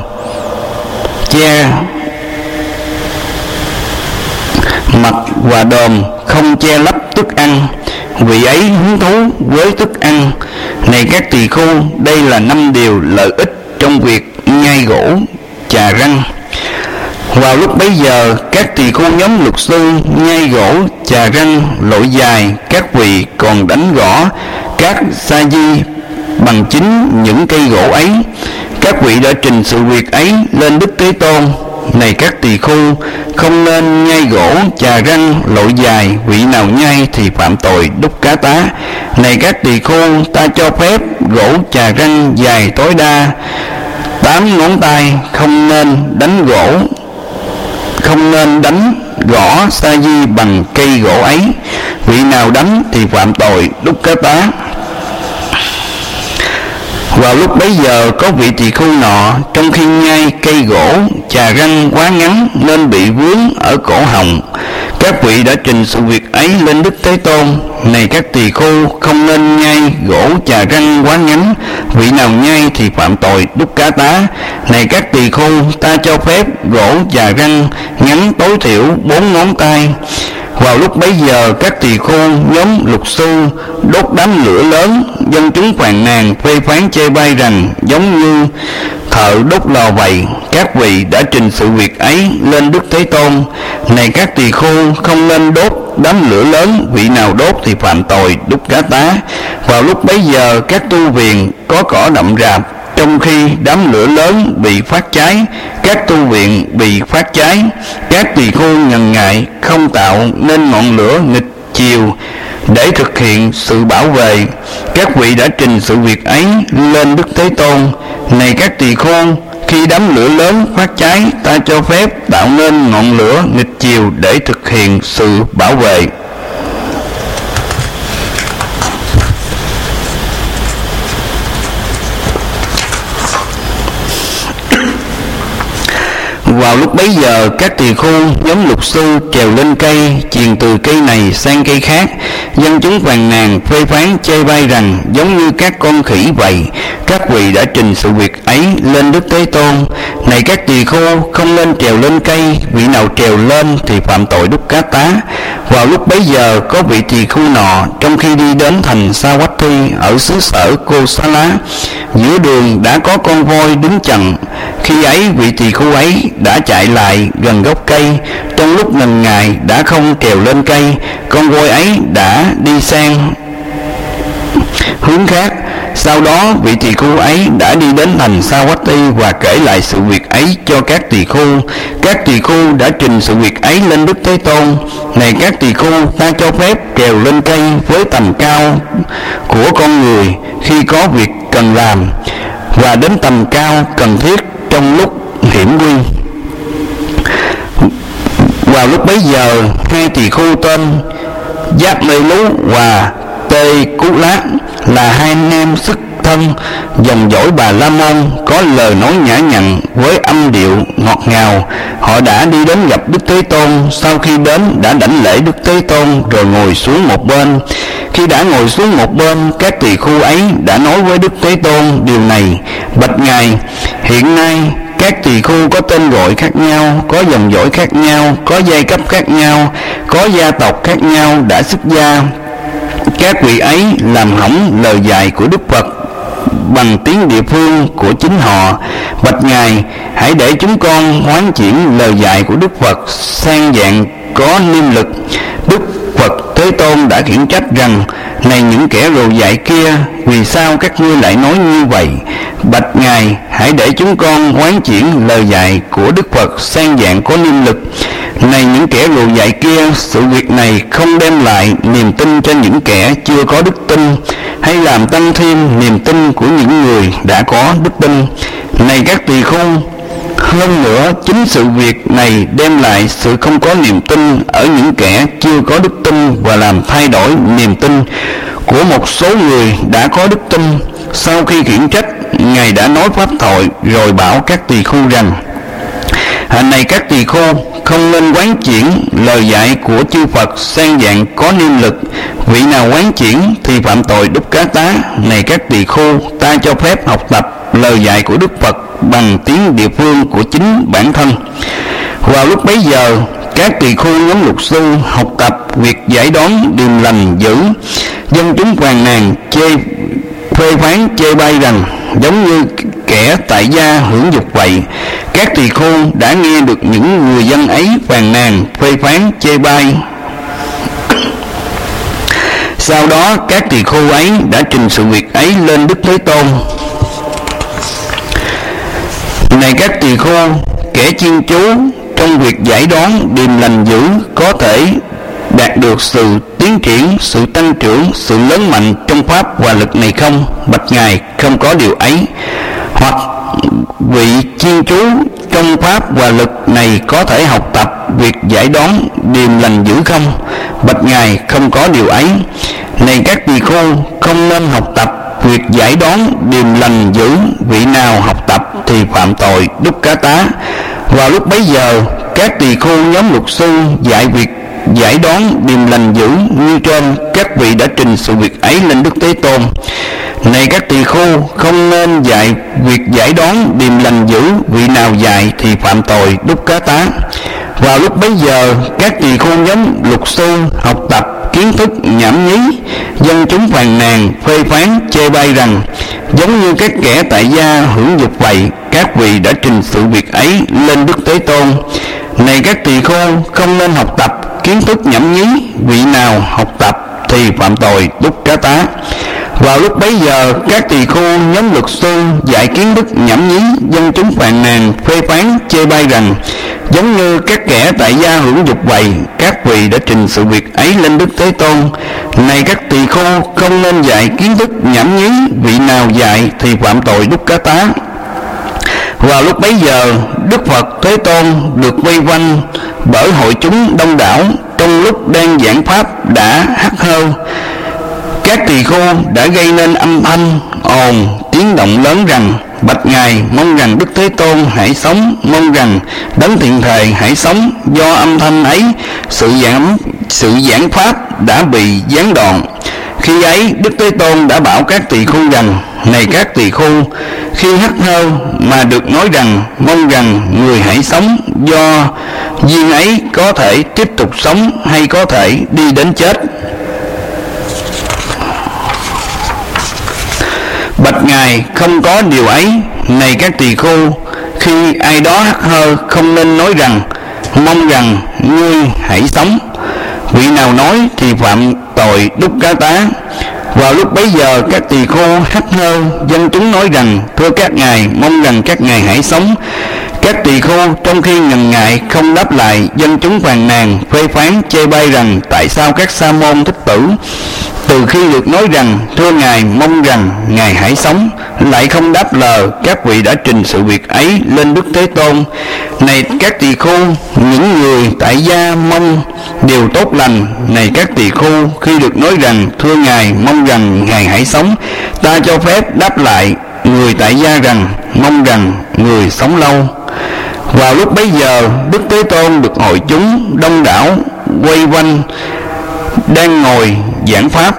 không che lấp thức ăn. Vị ấy hứng thú với thức ăn. Này các tỳ khưu, đây là 5 điều lợi ích trong việc nhai gỗ, chà răng. Vào lúc bấy giờ, các tỳ khưu nhóm luật sư nhai gỗ, chà răng, lội dài. Các vị còn đánh gõ các sa di bằng chính những cây gỗ ấy. Các vị đã trình sự việc ấy lên Đức Thế Tôn. Này các tỳ khưu, không nên nhai gỗ, chà răng, lội dài. Vị nào nhai thì phạm tội đúc cá tá. Này các tỳ khưu, ta cho phép gỗ chà răng dài tối đa 8 ngón tay. Không nên đánh gõ sa di bằng cây gỗ ấy. Vị nào đánh thì phạm tội đúc cá tá. Vào lúc bấy giờ, có vị tỳ khưu nọ trong khi nhai cây gỗ chà răng quá ngắn nên bị vướng ở cổ họng. Các vị đã trình sự việc ấy lên Đức Thế Tôn. Này các tỳ khưu, không nên nhai gỗ chà răng quá ngắn. Vị nào nhai thì phạm tội đúc cá tá. Này các tỳ khưu, ta cho phép gỗ chà răng ngắn tối thiểu 4 ngón tay. Vào lúc bấy giờ, các tỳ khưu nhóm luật sư đốt đám lửa lớn. Dân chúng phàn nàn phê phán chê bai rằng giống như thợ đốt lò vầy. Các vị đã trình sự việc ấy lên Đức Thế Tôn: này các tỳ khưu, không nên đốt đám lửa lớn, vị nào đốt thì phạm tội đúc cá tá. Vào lúc bấy giờ các tu viện có cỏ rậm rạp, trong khi đám lửa lớn bị phát cháy, các tu viện bị phát cháy. Các tỳ khưu ngần ngại không tạo nên ngọn lửa nghịch chiều để thực hiện sự bảo vệ. Các vị đã trình sự việc ấy lên Đức Thế Tôn: này các tỳ khưu, khi đám lửa lớn phát cháy, ta cho phép tạo nên ngọn lửa nghịch chiều để thực hiện sự bảo vệ. Vào lúc bấy giờ các tỳ khưu nhóm lục sư trèo lên cây, chuyền từ cây này sang cây khác. Dân chúng phàn nàn phê phán chê bai rằng giống như các con khỉ vậy. Các vị đã trình sự việc ấy lên Đức Thế Tôn: này các tỳ khưu, không nên trèo lên cây, vị nào trèo lên thì phạm tội đúc cá tá. Vào lúc bấy giờ có vị tỳ khưu nọ, trong khi đi đến thành Savatthi ở xứ sở Kosala, giữa đường đã có con voi đứng chặn. Khi ấy vị tỳ khưu ấy đã chạy lại gần gốc cây. Trong lúc ngần ngại đã không trèo lên cây, con voi ấy đã đi sang hướng khác. Sau đó vị tỳ khưu ấy đã đi đến thành Savatthi và kể lại sự việc ấy cho các tỳ khưu. Các tỳ khưu đã trình sự việc ấy lên Đức Thế Tôn: này các tỳ khưu, ta cho phép trèo lên cây với tầm cao của con người khi có việc cần làm, và đến tầm cao cần thiết trong lúc hiểm nguy. Vào lúc bấy giờ hai tỳ khưu tên Giáp Mê Lú và Tê Cú Lát là hai anh em sức thân dòng dõi Bà La Môn, có lời nói nhã nhặn với âm điệu ngọt ngào. Họ đã đi đến gặp Đức Thế Tôn. Sau khi đến đã đảnh lễ Đức Thế Tôn rồi ngồi xuống một bên. Khi đã ngồi xuống một bên, các tỳ khưu ấy đã nói với Đức Thế Tôn điều này: bạch Ngài, hiện nay các tỳ khưu có tên gọi khác nhau, có dòng dõi khác nhau, có giai cấp khác nhau, có gia tộc khác nhau đã xuất gia. Các vị ấy làm hỏng lời dạy của Đức Phật bằng tiếng địa phương của chính họ. Bạch Ngài, hãy để chúng con hoán chuyển lời dạy của Đức Phật sang dạng có niêm lực. Đức Phật Thế Tôn đã khiển trách rằng: này những kẻ rồ dại kia, vì sao các ngươi lại nói như vậy? Bạch Ngài, hãy để chúng con hoán chuyển lời dạy của Đức Phật sang dạng có niêm lực. Này những kẻ rồ dại kia, sự việc này không đem lại niềm tin cho những kẻ chưa có đức tin, hay làm tăng thêm niềm tin của những người đã có đức tin. Này các tỳ khưu, hơn nữa chính sự việc này đem lại sự không có niềm tin ở những kẻ chưa có đức tin và làm thay đổi niềm tin của một số người đã có đức tin. Sau khi khiển trách, Ngài đã nói pháp thoại rồi bảo các tỳ khưu rằng: này các tỳ khưu, không nên quán chuyển lời dạy của chư Phật sang dạng có niêm lực. Vị nào quán chuyển thì phạm tội đúc cá tá. Này các tỳ khưu, ta cho phép học tập lời dạy của Đức Phật bằng tiếng địa phương của chính bản thân. Vào lúc bấy giờ, các tỳ khưu nhóm lục sư học tập việc giải đoán điềm lành dữ. Dân chúng phàn nàn phê phán chê bai rằng giống như kẻ tại gia hưởng dục vậy. Các tỳ khưu đã nghe được những người dân ấy phàn nàn phê phán chê bai. Sau đó các tỳ khưu ấy đã trình sự việc ấy lên Đức Thế Tôn: này các tỳ khưu, kẻ chuyên chú trong việc giải đoán điềm lành dữ có thể đạt được sự tiến triển, sự tăng trưởng, sự lớn mạnh trong pháp và lực này không? Bạch Ngài, không có điều ấy. Hoặc vị chuyên chú trong pháp và lực này có thể học tập việc giải đoán điềm lành dữ không? Bạch Ngài, không có điều ấy. Này các tỳ khưu, không nên học tập việc giải đoán điềm lành dữ. Vị nào học tập thì phạm tội đúc cá tá. Vào lúc bấy giờ, các tỳ khưu nhóm luật sư dạy việc giải đoán điềm lành dữ như trên. Các vị đã trình sự việc ấy lên Đức Thế Tôn: này các tỳ khưu, không nên dạy việc giải đoán điềm lành dữ. Vị nào dạy thì phạm tội đúc cá tá. Vào lúc bấy giờ, các tỳ khưu nhóm luật sư học tập kiến thức nhảm nhí. Dân chúng phàn nàn phê phán chê bai rằng: Giống như các kẻ tại gia hưởng dục vậy, các vị đã trình sự việc ấy lên Đức Thế Tôn. Này các tỳ khưu, không nên học tập kiến thức nhảm nhí, vị nào học tập thì phạm tội đúc cá tá. Vào lúc bấy giờ, các tỳ khưu nhóm luật sư dạy kiến thức nhảm nhí, dân chúng phàn nàn phê phán chê bai rằng giống như các kẻ tại gia hưởng dục vậy, các vị đã trình sự việc ấy lên Đức Thế Tôn. Này các tỳ khưu, không nên dạy kiến thức nhảm nhí, vị nào dạy thì phạm tội đúc cá tá. Vào lúc bấy giờ, Đức Phật Thế Tôn được vây quanh bởi hội chúng đông đảo, trong lúc đang giảng pháp đã hắt hơi. Các tỳ khưu đã gây nên âm thanh ồn tiếng động lớn rằng: Bạch Ngài, mong rằng Đức Thế Tôn hãy sống, mong rằng Đấng Thiện Thề hãy sống. Do âm thanh ấy, sự giảng pháp đã bị gián đoạn. Khi ấy, Đức Thế Tôn đã bảo các tỳ khưu rằng: Này các tỳ khưu, khi hắt hơi mà được nói rằng mong rằng người hãy sống, do duyên ấy có thể tiếp tục sống hay có thể đi đến chết. Bạch Ngài, không có điều ấy. Này các tỳ khưu, khi ai đó hắt hơi không nên nói rằng mong rằng ngươi hãy sống. Vị nào nói thì phạm tội đúc cá tá. Vào lúc bấy giờ, các tỳ khưu hắt hơi, dân chúng nói rằng: Thưa các ngài, mong rằng các ngài hãy sống. Các tỳ khưu trong khi ngần ngại không đáp lại, dân chúng phàn nàn phê phán chê bai rằng: Tại sao các sa môn thích tử từ khi được nói rằng thưa ngài, mong rằng ngài hãy sống, lại không đáp lời? Các vị đã trình sự việc ấy lên Đức Thế Tôn. Này các tỳ khưu, những người tại gia mong điều tốt lành. Này các tỳ khưu, khi được nói rằng thưa ngài, mong rằng ngài hãy sống, ta cho phép đáp lại người tại gia rằng mong rằng người sống lâu. Vào lúc bấy giờ, Đức Thế Tôn được hội chúng đông đảo quay quanh đang ngồi giảng pháp.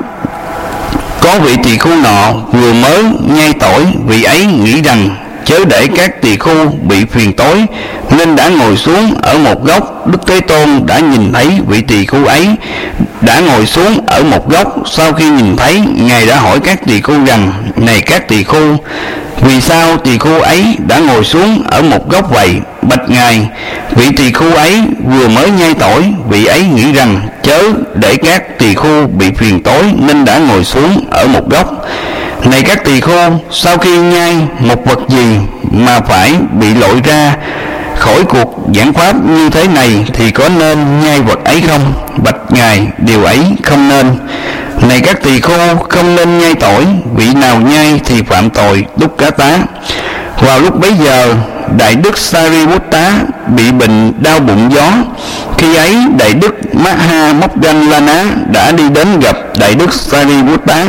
Có vị tỳ khưu nọ vừa mới nhai tỏi, vị ấy nghĩ rằng chớ để các tỳ khưu bị phiền tối, nên đã ngồi xuống ở một góc. Đức Thế Tôn đã nhìn thấy vị tỳ khưu ấy đã ngồi xuống ở một góc. Sau khi nhìn thấy, ngài đã hỏi các tỳ khưu rằng: Này các tỳ khưu, vì sao tỳ khưu ấy đã ngồi xuống ở một góc vậy? Bạch Ngài, vị tỳ khưu ấy vừa mới nhai tỏi, vị ấy nghĩ rằng chớ để các tỳ khưu bị phiền tối, nên đã ngồi xuống ở một góc. Này các tỳ khưu, sau khi nhai một vật gì mà phải bị lội ra khỏi cuộc giảng pháp như thế này, thì có nên nhai vật ấy không? Bạch Ngài, điều ấy không nên. Này các tỳ khưu, không nên nhai tỏi, vị nào nhai thì phạm tội đúc cá tá. Vào lúc bấy giờ, Đại Đức Sariputta bị bệnh đau bụng gió. Khi ấy, Đại Đức Maha Moggallana đã đi đến gặp Đại Đức Sariputta.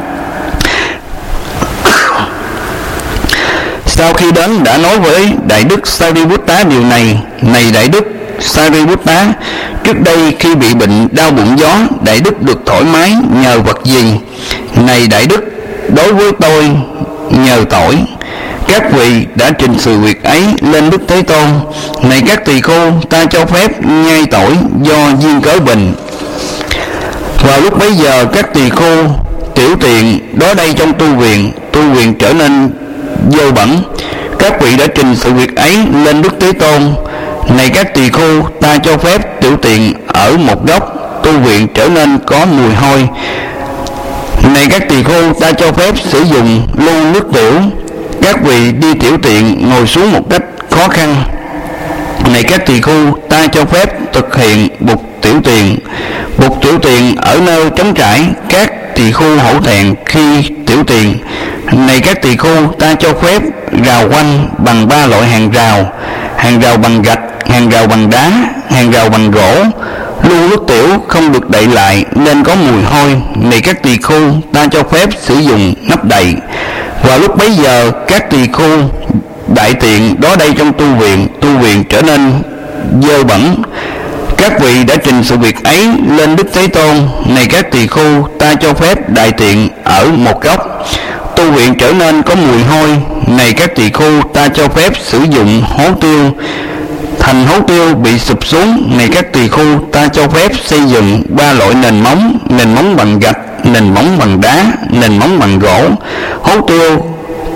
Sau khi đến, đã nói với Đại Đức Sariputta điều này: Này Đại Đức Sariputta, trước đây khi bị bệnh đau bụng gió, Đại Đức được thoải mái nhờ vật gì? Này Đại Đức, đối với tôi nhờ tỏi. Các vị đã trình sự việc ấy lên Đức Thế Tôn. Này các tỳ khưu, ta cho phép nhai tỏi do duyên cớ bệnh. Vào lúc bấy giờ, các tỳ khưu tiểu tiện đó đây trong tu viện trở nên dơ bẩn. Các vị đã trình sự việc ấy lên Đức Thế Tôn. Này các tỳ khưu, ta cho phép tiểu tiện ở một góc, tu viện trở nên có mùi hôi. Này các tỳ khưu, ta cho phép sử dụng lu nước tiểu. Các vị đi tiểu tiện ngồi xuống một cách khó khăn. Này các tỳ khưu, ta cho phép thực hiện bục tiểu tiện. Bục tiểu tiện ở nơi trống trải, các tỳ khưu hổ thẹn khi tiểu tiện. Này các tỳ khưu, ta cho phép rào quanh bằng 3 loại hàng rào bằng gạch, hàng rào bằng đá, hàng rào bằng gỗ. Lu nước tiểu không được đậy lại nên có mùi hôi. Này các tỳ khưu, ta cho phép sử dụng nắp đậy. Vào lúc bấy giờ, các tỳ khưu đại tiện đó đây trong tu viện trở nên dơ bẩn. Các vị đã trình sự việc ấy lên Đức Thế Tôn. Này các tỳ khưu, ta cho phép đại tiện ở một góc, tu viện trở nên có mùi hôi. Này các tỳ khưu, ta cho phép sử dụng hố tiêu, thành hố tiêu bị sụp xuống. Này các tỳ khưu, ta cho phép xây dựng 3 loại nền móng bằng gạch, nền móng bằng đá, nền móng bằng gỗ. Hố tiêu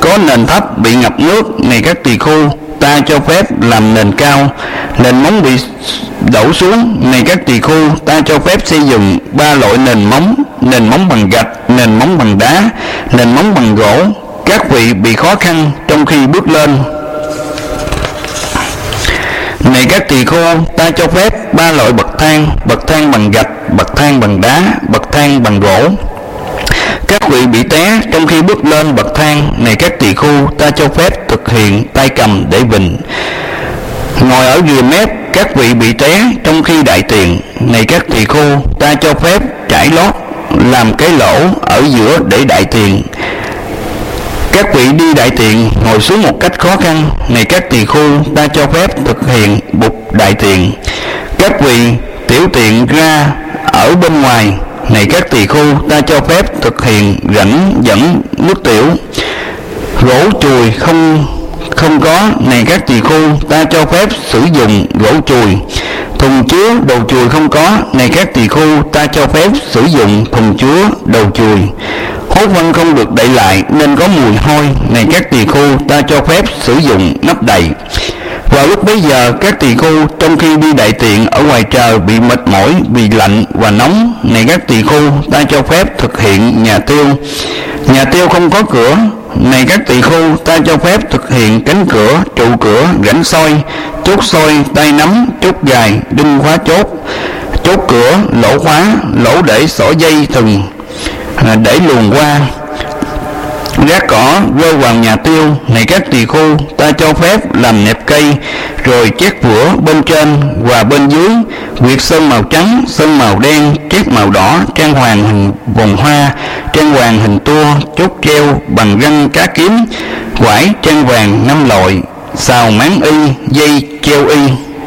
có nền thấp bị ngập nước, này các tỳ khưu, ta cho phép làm nền cao. Nền móng bị đổ xuống, này các tỳ khưu, ta cho phép xây dựng 3 loại nền móng: nền móng bằng gạch, nền móng bằng đá, nền móng bằng gỗ. Các vị bị khó khăn trong khi bước lên, này các tỳ khưu, ta cho phép 3 loại bậc thang bằng gạch, bậc thang bằng đá, bậc thang bằng gỗ. Các vị bị té trong khi bước lên bậc thang, này các tỳ khưu, ta cho phép thực hiện tay cầm để vịn. Ngồi ở rìa mép, các vị bị té trong khi đại tiện, này các tỳ khưu, ta cho phép trải lót làm cái lỗ ở giữa để đại tiện. Các vị đi đại tiện ngồi xuống một cách khó khăn, này các tỳ khưu, ta cho phép thực hiện bục đại tiện. Các vị tiểu tiện ra ở bên ngoài, này các tỳ khưu, ta cho phép thực hiện rãnh dẫn nước tiểu. Gỗ chùi không có, này các tỳ khưu, ta cho phép sử dụng gỗ chùi. Thùng chứa đồ chùi không có, này các tỳ khưu, ta cho phép sử dụng thùng chứa đồ chùi. Hố phân không được đậy lại nên có mùi hôi, này các tỳ khưu, ta cho phép sử dụng nắp đầy. Vào lúc bấy giờ, các tỳ khưu trong khi đi đại tiện ở ngoài trời bị mệt mỏi vì lạnh và nóng, này các tỳ khưu, ta cho phép thực hiện nhà tiêu. Nhà tiêu không có cửa, này các tỳ khưu, ta cho phép thực hiện cánh cửa, trụ cửa, rãnh soi, chốt soi, tay nắm, chốt gài, đinh khóa chốt, chốt cửa, lỗ khóa, lỗ để xỏ dây thừng để luồn qua. Rác cỏ rơi vào nhà tiêu, này các tỳ khưu, ta cho phép làm nẹp cây, rồi chét vữa bên trên và bên dưới, quyệt sơn màu trắng, sơn màu đen, chét màu đỏ, trang hoàng hình vòng hoa, trang hoàng hình tua, chốt treo bằng răng cá kiếm, quải trang vàng 5 loại, xào máng y, dây treo y.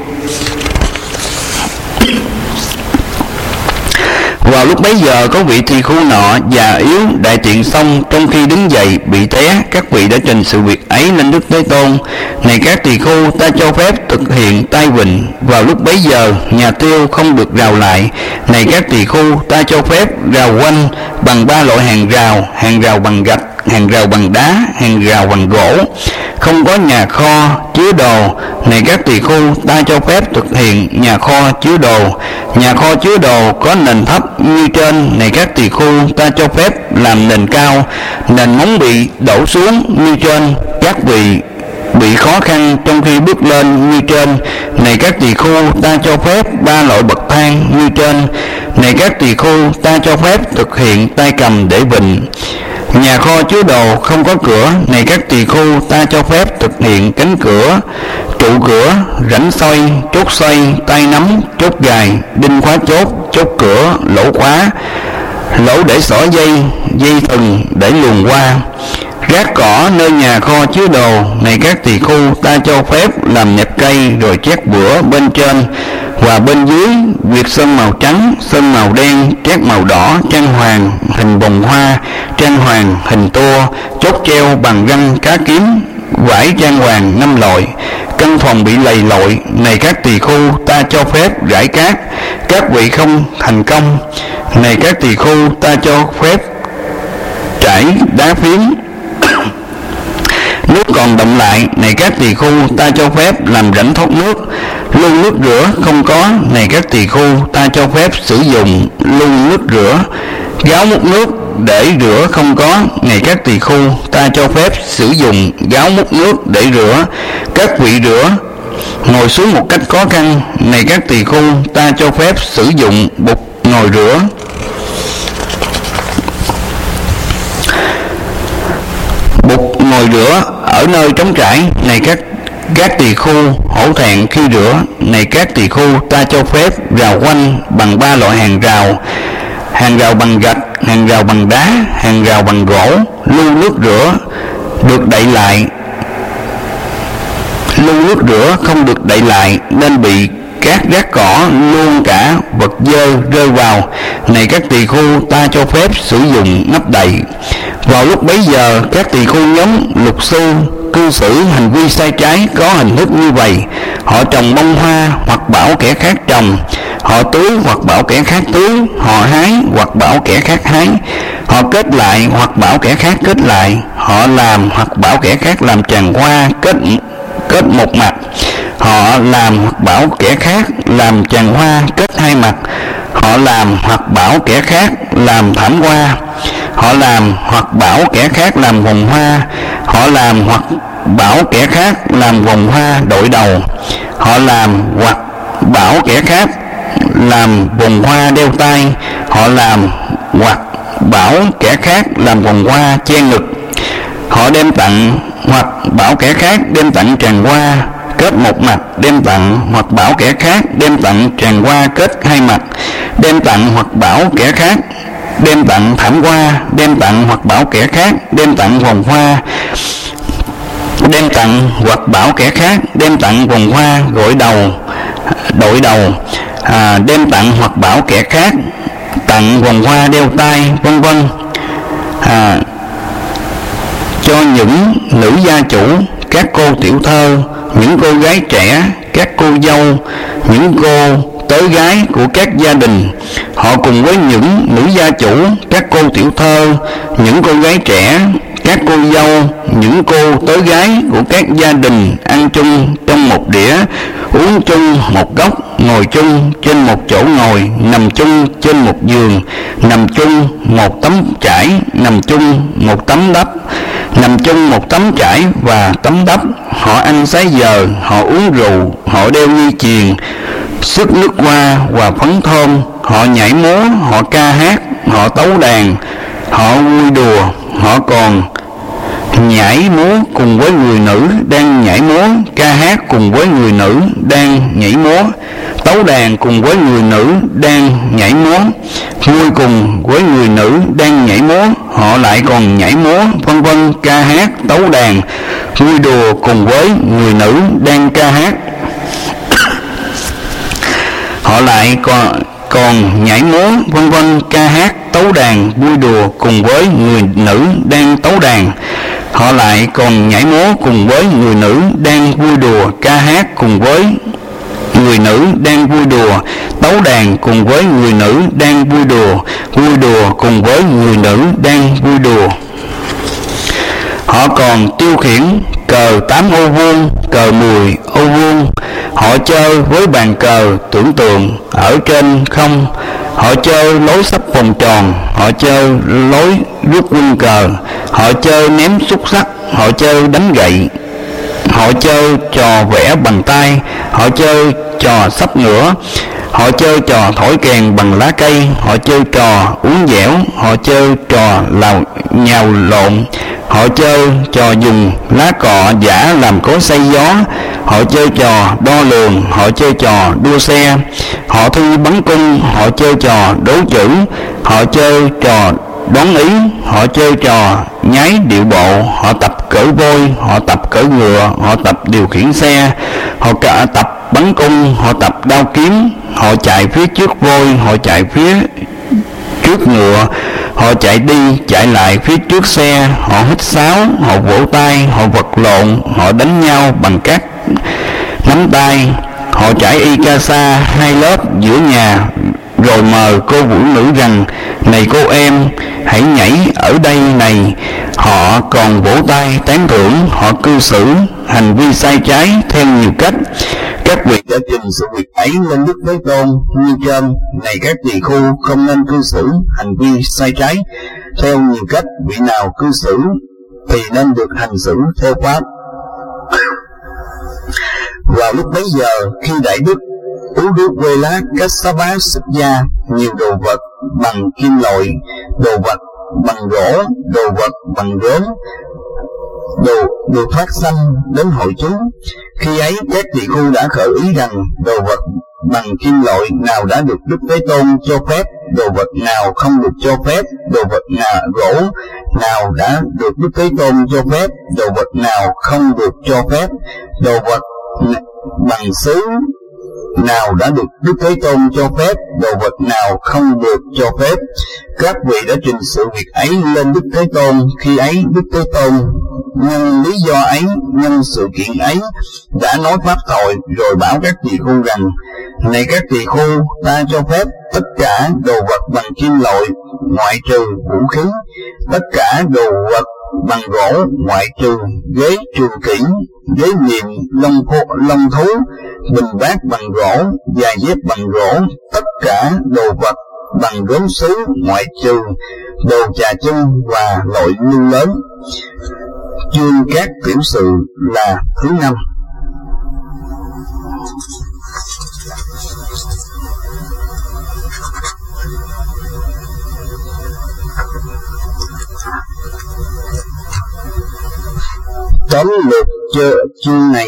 Vào lúc bấy giờ có vị tỳ khưu nọ già yếu đại tiện xong, trong khi đứng dậy bị té. Các vị đã trình sự việc ấy lên Đức Thế Tôn. Này các tỳ khưu, ta cho phép thực hiện tay vịn. Vào lúc bấy giờ nhà tiêu không được rào lại. Này các tỳ khưu, ta cho phép rào quanh bằng 3 loại hàng rào bằng gạch, hàng rào bằng đá, hàng rào bằng gỗ. Không có nhà kho chứa đồ. Này các tỳ khưu, ta cho phép thực hiện nhà kho chứa đồ. Nhà kho chứa đồ có nền thấp như trên. Này các tỳ khưu, ta cho phép làm nền cao. Nền móng bị đổ xuống như trên. Các vị bị khó khăn trong khi bước lên như trên. Này các tỳ khưu, ta cho phép 3 loại bậc thang như trên. Này các tỳ khưu, ta cho phép thực hiện tay cầm để vịn. Nhà kho chứa đồ không có cửa. Này các tỳ khưu, ta cho phép thực hiện cánh cửa, trụ cửa, rãnh xoay, chốt xoay, tay nắm, chốt gài, đinh khóa chốt, chốt cửa, lỗ khóa, lỗ để xỏ dây, dây thừng để luồn qua. Rác cỏ nơi nhà kho chứa đồ. Này các tỳ khưu, ta cho phép làm nẹp cây, rồi chét bữa bên trên và bên dưới, việc sơn màu trắng, sơn màu đen, chét màu đỏ, trang hoàng hình vòng hoa, trang hoàng hình tua, chốt treo bằng răng cá kiếm, vải trang hoàng 5 loại. Căn phòng bị lầy lội. Này các tỳ khưu, ta cho phép rải cát. Các vị không thành công. Này các tỳ khưu, ta cho phép trải đá phiến. Nước còn động lại. Này các tỳ khưu, ta cho phép làm rãnh thoát nước. Lu nước rửa không có. Này các tỳ khưu, ta cho phép sử dụng lu nước rửa. Gáo múc nước để rửa không có. Này các tỳ khưu, ta cho phép sử dụng gáo múc nước để rửa. Các vị rửa ngồi xuống một cách khó khăn. Này các tỳ khưu, ta cho phép sử dụng bục ngồi rửa. Bục ngồi rửa ở nơi trống trải. Này các tỳ khưu hổ thẹn khi rửa. Này các tỳ khưu, ta cho phép rào quanh bằng 3 loại hàng rào bằng gạch, hàng rào bằng đá, hàng rào bằng gỗ. Lu nước rửa được đậy lại. Lu nước rửa không được đậy lại nên bị các rác cỏ luôn cả vật dơ rơi vào. Này các tỳ khưu, ta cho phép sử dụng nắp đầy. Vào lúc bấy giờ các tỳ khưu nhóm lục sư cư xử hành vi sai trái có hình thức như vậy. Họ trồng bông hoa hoặc bảo kẻ khác trồng, họ tưới hoặc bảo kẻ khác tưới, họ hái hoặc bảo kẻ khác hái. Họ kết lại hoặc bảo kẻ khác kết lại. Họ làm hoặc bảo kẻ khác làm tràng hoa kết một mặt. Họ làm hoặc bảo kẻ khác làm tràng hoa kết hai mặt. Họ làm hoặc bảo kẻ khác làm thảm hoa. Họ làm hoặc bảo kẻ khác làm vòng hoa. Họ làm hoặc bảo kẻ khác làm vòng hoa đội đầu. Họ làm hoặc bảo kẻ khác làm vòng hoa đeo tay. Họ làm hoặc bảo kẻ khác làm vòng hoa che ngực. Họ đem tặng hoặc bảo kẻ khác đem tặng tràng hoa kết một mặt, đem tặng hoặc bảo kẻ khác đem tặng tràng hoa kết hai mặt, đem tặng hoặc bảo kẻ khác đem tặng thảm hoa, đem tặng hoặc bảo kẻ khác đem tặng vòng hoa, đem tặng hoặc bảo kẻ khác đem tặng vòng hoa đội đầu, đem tặng hoặc bảo kẻ khác tặng vòng hoa đeo tay, vân vân. Cho những nữ gia chủ, các cô tiểu thơ, những cô gái trẻ, các cô dâu, những cô tớ gái của các gia đình. Họ cùng với những nữ gia chủ, các cô tiểu thơ, những cô gái trẻ, các cô dâu, những cô tớ gái của các gia đình ăn chung trong một đĩa, uống chung một góc, ngồi chung trên một chỗ ngồi, nằm chung trên một giường, nằm chung một tấm trải, nằm chung một tấm đắp, nằm chung một tấm trải và tấm đắp. Họ ăn xá giờ, họ uống rượu, họ đeo dây chuyền, sức nước hoa và phấn thơm. Họ nhảy múa, họ ca hát, họ tấu đàn, họ vui đùa. Họ còn nhảy múa cùng với người nữ đang nhảy múa, ca hát cùng với người nữ đang nhảy múa, tấu đàn cùng với người nữ đang nhảy múa, vui cùng với người nữ đang nhảy múa. Họ lại còn nhảy múa, vân vân, ca hát, tấu đàn, vui đùa cùng với người nữ đang ca hát. Họ lại còn nhảy múa, vân vân, ca hát, tấu đàn, vui đùa cùng với người nữ đang tấu đàn. Họ lại còn nhảy múa cùng với người nữ đang vui đùa, ca hát cùng với người nữ đang vui đùa, tấu đàn cùng với người nữ đang vui đùa cùng với người nữ đang vui đùa. Họ còn tiêu khiển cờ 8 ô vuông, cờ 10 ô vuông. Họ chơi với bàn cờ tưởng tượng ở trên không. Họ chơi lối sắp vòng tròn, họ chơi lối rút quân cờ, họ chơi ném xúc xắc, họ chơi đánh gậy, họ chơi trò vẽ bằng tay, họ chơi trò sắp ngửa, họ chơi trò thổi kèn bằng lá cây, họ chơi trò uốn dẻo, họ chơi trò nhào lộn, họ chơi trò dùng lá cọ giả làm cối xay gió, họ chơi trò đo lường, họ chơi trò đua xe, họ thi bắn cung, họ chơi trò đố chữ, họ chơi trò đoán ý, họ chơi trò nhái điệu bộ, họ tập cởi voi, họ tập cởi ngựa, họ tập điều khiển xe, họ tập bắn cung, họ tập đao kiếm, họ chạy phía trước voi, họ chạy phía trước ngựa, họ chạy đi chạy lại phía trước xe, họ hít sáo, họ vỗ tay, họ vật lộn, họ đánh nhau bằng các nắm tay, họ trải y ca sa 2 lớp giữa nhà, rồi mời cô vũ nữ rằng: "Này cô em, hãy nhảy ở đây này." Họ còn vỗ tay tán thưởng, họ cư xử hành vi sai trái theo nhiều cách. Các vị đã trình sự việc ấy lên Đức Thế Tôn như trên: "Này các tỳ khưu, không nên cư xử hành vi sai trái theo nhiều cách. Vị nào cư xử thì nên được hành xử theo pháp." Vào lúc bấy giờ, khi Đại Đức Uduvela Kassapa xuất gia, nhiều đồ vật bằng kim loại, đồ vật bằng gỗ, đồ vật bằng gốm, đồ phát sanh đến hội chúng. Khi ấy các tỳ khưu đã khởi ý rằng đồ vật bằng kim loại nào đã được Đức Thế Tôn cho phép, đồ vật nào không được cho phép, đồ vật gỗ nào đã được Đức Thế Tôn cho phép, đồ vật nào không được cho phép, đồ vật bằng sứ nào đã được Đức Thế Tôn cho phép, đồ vật nào không được cho phép. Các vị đã trình sự việc ấy lên Đức Thế Tôn. Khi ấy Đức Thế Tôn nhân lý do ấy, nhân sự kiện ấy, đã nói pháp thoại, rồi bảo các tỳ khưu rằng: "Này các tỳ khưu, ta cho phép tất cả đồ vật bằng kim loại ngoại trừ vũ khí, tất cả đồ vật bằng gỗ ngoại trừ ghế trường kỷ, ghế niệm, lông thú, bình bát bằng gỗ, giày dép bằng gỗ, tất cả đồ vật bằng gốm sứ ngoại trừ đồ trà chung và loại lưu lớn. Chương các tiểu sự là thứ 5. Tóm lược chương này: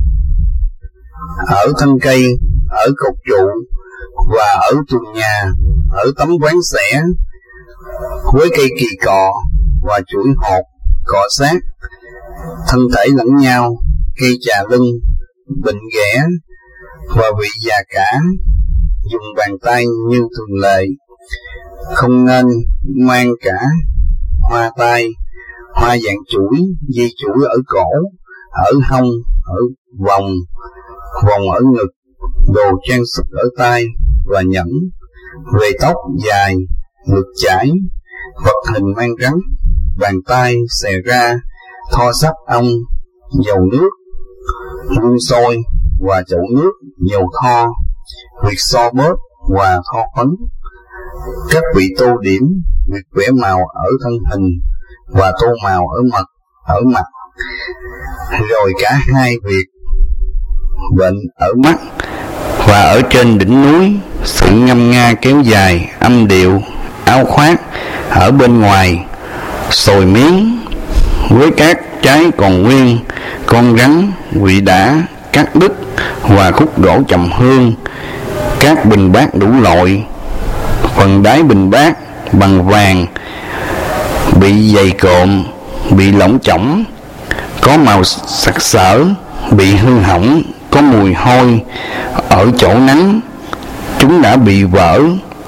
ở thân cây, ở cột trụ và ở tường nhà, ở tấm ván xẻ, với cây kỳ cọ và chuỗi hột, cọ sát, thân thể lẫn nhau, cây trà lưng, bệnh ghẻ và vị già cả, dùng bàn tay như thường lệ, không nên mang cả hoa tai, hoa dạng chuỗi, dây chuỗi ở cổ, ở hông, ở vòng ở ngực, đồ trang sức ở tay và nhẫn, về tóc dài, ngực chải, vật hình mang rắn, bàn tay xè ra, tho sắp ong, dầu nước, đun sôi và chậu nước, dầu tho, việc so bóp và tho phấn, các vị tô điểm, việc vẽ màu ở thân hình và tô màu ở mặt, rồi cả hai việc bệnh ở mắt và ở trên đỉnh núi, sự ngâm nga kéo dài, âm điệu, áo khoác ở bên ngoài, sồi miếng với các trái còn nguyên, con rắn, quỷ đã, cắt đứt và khúc gỗ trầm hương, các bình bát đủ loại, phần đáy bình bát bằng vàng, bị dày cộm, bị lỏng chỏng, có màu sặc sỡ, bị hư hỏng, có mùi hôi, ở chỗ nắng chúng đã bị vỡ,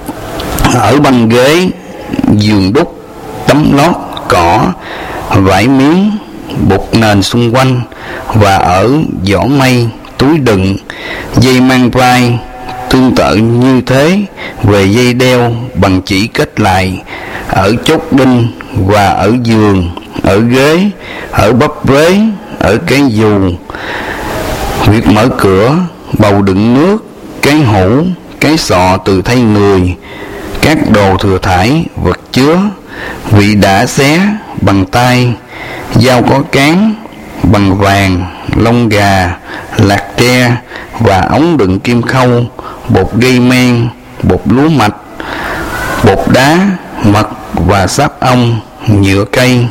ở băng ghế, giường đúc, tấm lót, cỏ, vải miếng, bột nền xung quanh, và ở giỏ mây, túi đựng, dây mang vai, tương tự như thế về dây đeo bằng chỉ kết lại, ở chốt đinh và ở giường, ở ghế, ở bắp vế, ở cái dù, việc mở cửa, bầu đựng nước, cái hũ, cái sọ từ thay người, các đồ thừa thải, vật chứa, vị đã xé bằng tay, dao có cán bằng vàng, lông gà, lạc tre và ống đựng kim khâu, bột gây men, bột lúa mạch, bột đá, mật và sáp ong, nhựa cây.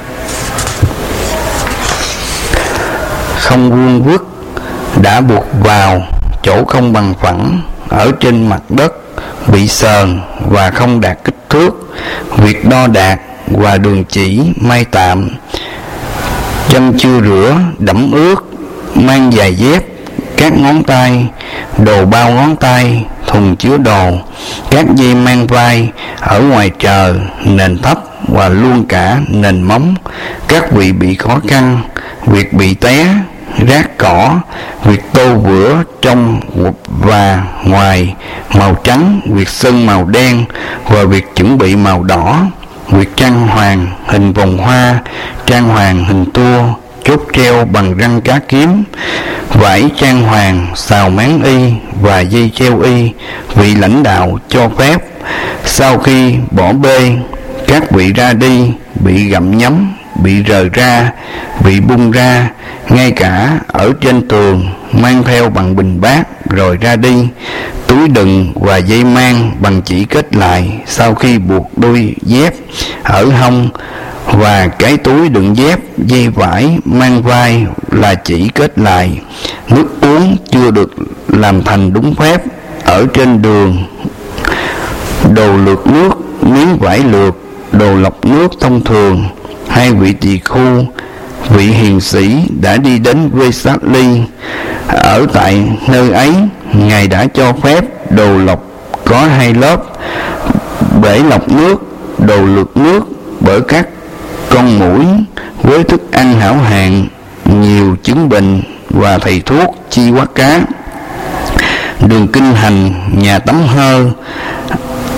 Không vuông vức, đã buộc vào chỗ không bằng phẳng, ở trên mặt đất, bị sờn và không đạt kích thước, việc đo đạc và đường chỉ may tạm, chân chưa rửa, đẫm ướt, mang giày dép, các ngón tay, đồ bao ngón tay, thùng chứa đồ, các dây mang vai, ở ngoài trời, nền thấp và luôn cả nền móng, các vị bị khó khăn, việc bị té, rác cỏ, việc tô vữa trong và ngoài, màu trắng, việc sơn màu đen và việc chuẩn bị màu đỏ, việc trang hoàng hình vòng hoa, trang hoàng hình tua, chốt treo bằng răng cá kiếm, vải trang hoàng, xào máng y và dây treo y, vị lãnh đạo cho phép. Sau khi bỏ bê, các vị ra đi, bị gặm nhấm, bị rời ra, bị bung ra, ngay cả ở trên tường, mang theo bằng bình bát rồi ra đi, túi đựng và dây mang bằng chỉ kết lại sau khi buộc đôi dép ở hông, và cái túi đựng dép, dây vải mang vai là chỉ kết lại. Nước uống chưa được làm thành đúng phép, ở trên đường, đồ lược nước, miếng vải lược, đồ lọc nước thông thường. Hai vị tỳ khu, vị hiền sĩ đã đi đến Vesali, ở tại nơi ấy Ngài đã cho phép đồ lọc có 2 lớp, bể lọc nước, đồ lược nước bởi các con muỗi, với thức ăn hảo hạng, nhiều chứng bệnh và thầy thuốc chi quát cá, đường kinh hành, nhà tắm hơ,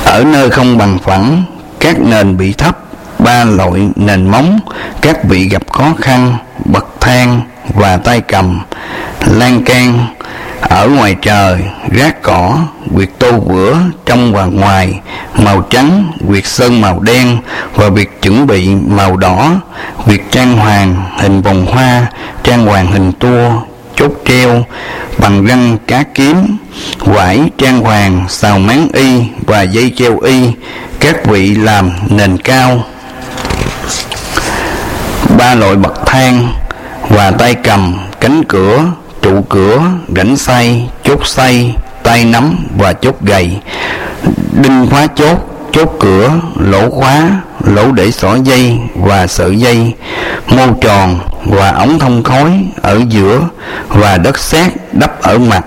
ở nơi không bằng phẳng, các nền bị thấp, 3 loại nền móng, các vị gặp khó khăn, bậc thang và tay cầm, lan can, ở ngoài trời, rác cỏ, việc tô vữa trong và ngoài, màu trắng, việc sơn màu đen và việc chuẩn bị màu đỏ, việc trang hoàng hình vòng hoa, trang hoàng hình tua, chốt treo bằng răng cá kiếm, vải trang hoàng, xào máng y và dây treo y, các vị làm nền cao. 3 loại bậc thang và tay cầm, cánh cửa, trụ cửa, rãnh xoay, chốt xoay, tay nắm và chốt gầy, đinh khóa chốt, chốt cửa, lỗ khóa, lỗ để xỏ dây và sợi dây, mô tròn và ống thông khói ở giữa và đất sét đắp ở mặt,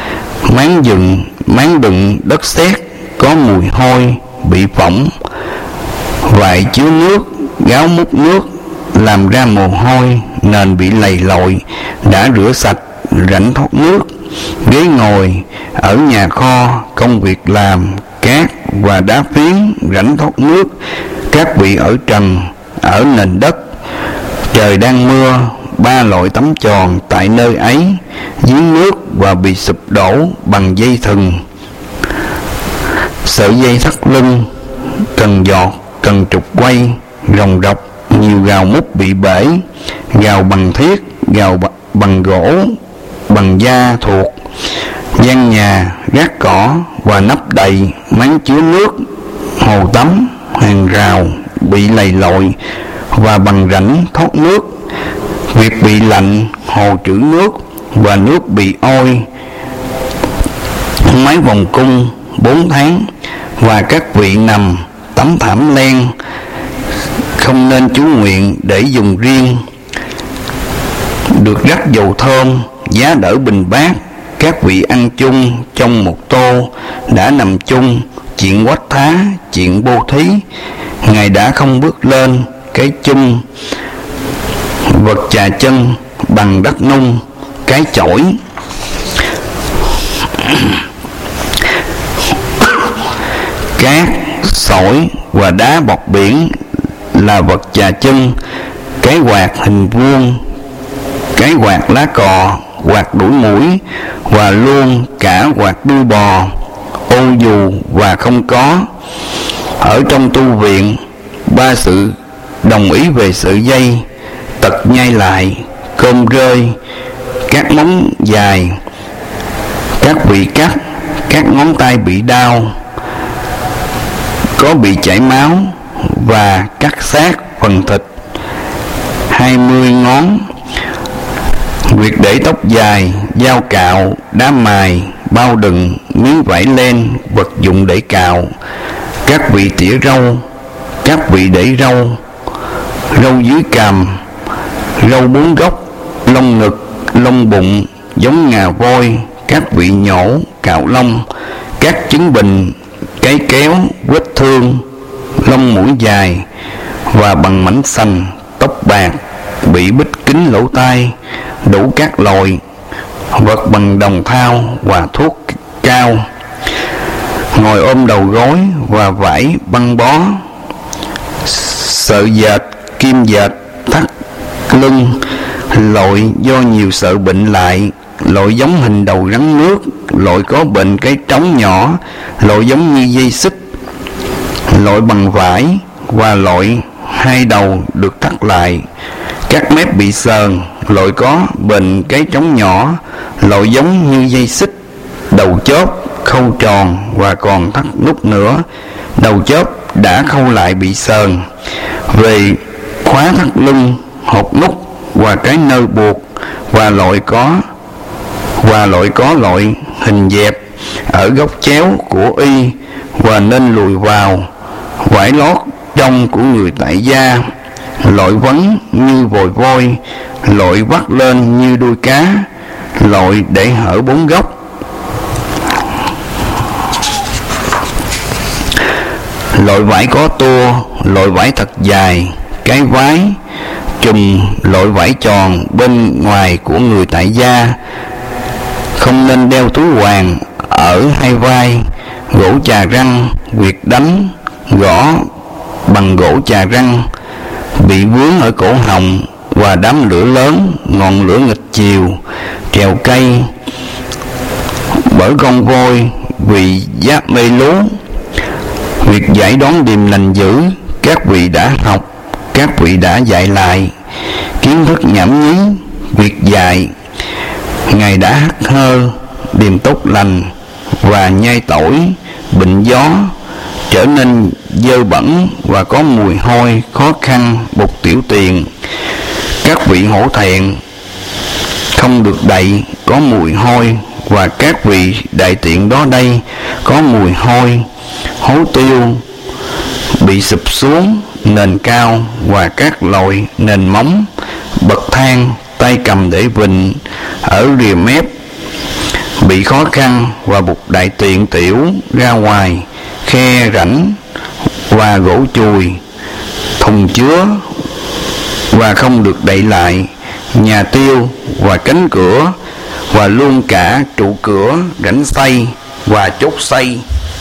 máng đựng đất sét có mùi hôi bị phỏng, vải chứa nước, gáo múc nước làm ra mồ hôi, nền bị lầy lội, đã rửa sạch, rãnh thoát nước, ghế ngồi ở nhà kho, công việc làm, cát và đá phiến, rãnh thoát nước, các vị ở trần, ở nền đất, trời đang mưa, 3 loại tấm tròn tại nơi ấy, dưới nước và bị sụp đổ bằng dây thừng, sợi dây thắt lưng, cần giọt, cần trục quay, rồng rọc, nhiều gào mút bị bể, gào bằng thiết, gào bằng gỗ, bằng da thuộc, gian nhà, rác cỏ và nắp đầy, máng chứa nước, hồ tắm, hàng rào bị lầy lội và bằng rãnh thoát nước, việc bị lạnh, hồ trữ nước và nước bị ôi, máy vòng cung 4 tháng và các vị nằm tấm thảm len, không nên chú nguyện để dùng riêng, được rắc dầu thơm, giá đỡ bình bát, các vị ăn chung trong một tô, đã nằm chung, chuyện quách thá, chuyện bố thí, Ngài đã không bước lên cái chung, vật chà chân bằng đất nung, cái chổi, cát, sỏi và đá bọt biển là vật chà chân, cái quạt hình vuông, cái quạt lá cò, quạt đuổi muỗi và luôn cả quạt đuôi bò, ô dù và không có. Ở trong tu viện, 3 sự đồng ý về sợi dây, tật nhai lại, cơm rơi, các móng dài, các vị cắt, các ngón tay bị đau, có bị chảy máu và cắt xác phần thịt 20 ngón, việc để tóc dài, dao cạo, đá mài, bao đựng, miếng vải len, vật dụng để cạo, các vị tỉa râu, các vị để râu, râu dưới cằm, râu 4 góc, lông ngực, lông bụng giống ngà voi, các vị nhổ, cạo lông, các chứng bình, cái kéo, vết thương, lông mũi dài và bằng mảnh xanh, tóc bạc, bị bích kính lỗ tai, đủ các loại, vật bằng đồng thau và thuốc cao, ngồi ôm đầu gối và vải băng bó, sợi dệt, kim dệt, thắt lưng, loại do nhiều sợi bệnh lại, loại giống hình đầu rắn nước, loại có bệnh cái trống nhỏ, loại giống như dây xích, loại bằng vải và loại 2 đầu được thắt lại, các mép bị sờn, loại có bệnh cái trống nhỏ, loại giống như dây xích, đầu chóp khâu tròn và còn thắt nút nữa, đầu chóp đã khâu lại bị sờn, về khóa thắt lưng, hột nút và cái nơ buộc, và loại có loại hình dẹp ở góc chéo của y và nên lùi vào, vải lót trong của người tại gia, loại vấn như vòi voi, loại vắt lên như đuôi cá, loại để hở 4 góc, loại vải có tua, loại vải thật dài, cái vái chùm, loại vải tròn bên ngoài của người tại gia, không nên đeo túi hoàng ở 2 vai, Gỗ chà răng, việc đánh gõ bằng gỗ chà răng bị vướng ở cổ họng, và đám lửa lớn, ngọn lửa nghịch chiều, trèo cây bởi con voi vì giáp mê lú. Việc giải đoán điềm lành dữ, các vị đã học, các vị đã dạy lại. Kiến thức nhảm nhí, việc dạy, Ngài đã hắt hơ, điềm tốt lành và nhai tỏi, bệnh gió, trở nên dơ bẩn và có mùi hôi, khó khăn, bục tiểu tiền. Các vị hổ thẹn, không được đậy, có mùi hôi, và các vị đại tiện đó đây có mùi hôi. Hố tiêu bị sụp xuống nền cao, và các loại nền móng, bậc thang, tay cầm để vịnh ở rìa mép bị khó khăn, và bục đại tiện tiểu ra ngoài, khe rãnh và gỗ chùi, thùng chứa và không được đậy lại, nhà tiêu và cánh cửa, và luôn cả trụ cửa, rãnh xây và chốt xây,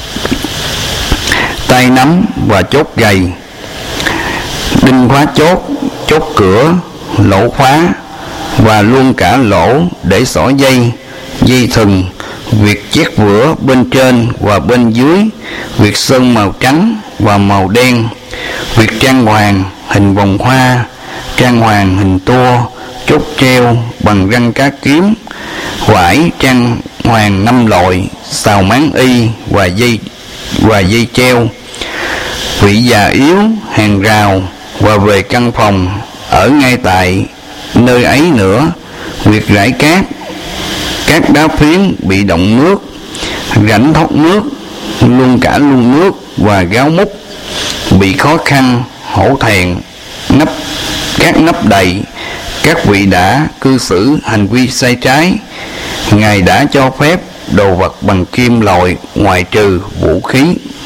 tay nắm và chốt gầy, đinh khóa chốt, chốt cửa, lỗ khóa, và luôn cả lỗ để xỏ dây, dây thừng, việc chét vữa bên trên và bên dưới, việc sơn màu trắng và màu đen, việc trang hoàng hình vòng hoa, trang hoàng hình tua, chốt treo bằng răng cá kiếm, quải trang hoàng 5 loại, xào máng y và dây treo, vị già yếu, hàng rào, và về căn phòng ở ngay tại nơi ấy nữa, việc rải cát, các đá phiến bị động nước, rãnh thoát nước, luôn cả luôn nước và gáo múc bị khó khăn, hổ thẹn, các nắp đầy. Các vị đã cư xử hành vi sai trái. Ngài đã cho phép đồ vật bằng kim loại, ngoại trừ vũ khí,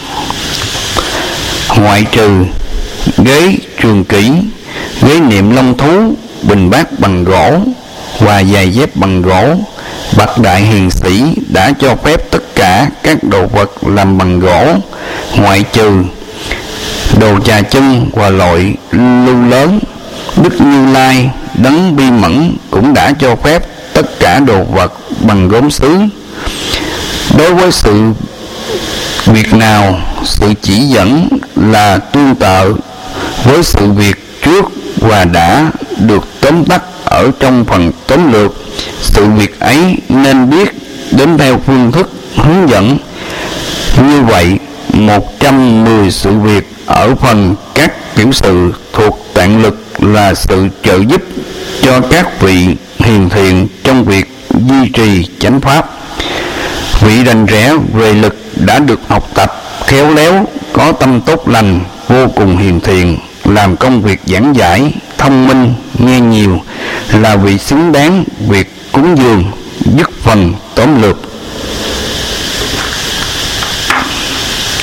ngoại trừ ghế trường kỷ, ghế niệm long thú, bình bát bằng gỗ và giày dép bằng gỗ. Bậc đại hiền sĩ đã cho phép tất cả các đồ vật làm bằng gỗ, ngoại trừ đồ trà chân và loại lưu lớn. Đức Như Lai đấng bi mẫn cũng đã cho phép tất cả đồ vật bằng gốm sứ. Đối với sự việc nào, sự chỉ dẫn là tương tự với sự việc trước và đã được tóm tắt ở trong phần tóm lược. Sự việc ấy nên biết đến theo phương thức hướng dẫn. Như vậy, 110 sự việc ở phần các tiểu sự thuộc tạng lực là sự trợ giúp cho các vị hiền thiện trong việc duy trì chánh pháp. Vị rành rẽ về lực đã được học tập khéo léo, có tâm tốt lành, vô cùng hiền thiện, làm công việc giảng giải, thông minh, nghe nhiều, là vị xứng đáng việc cúng dường. Dứt phần tóm lược.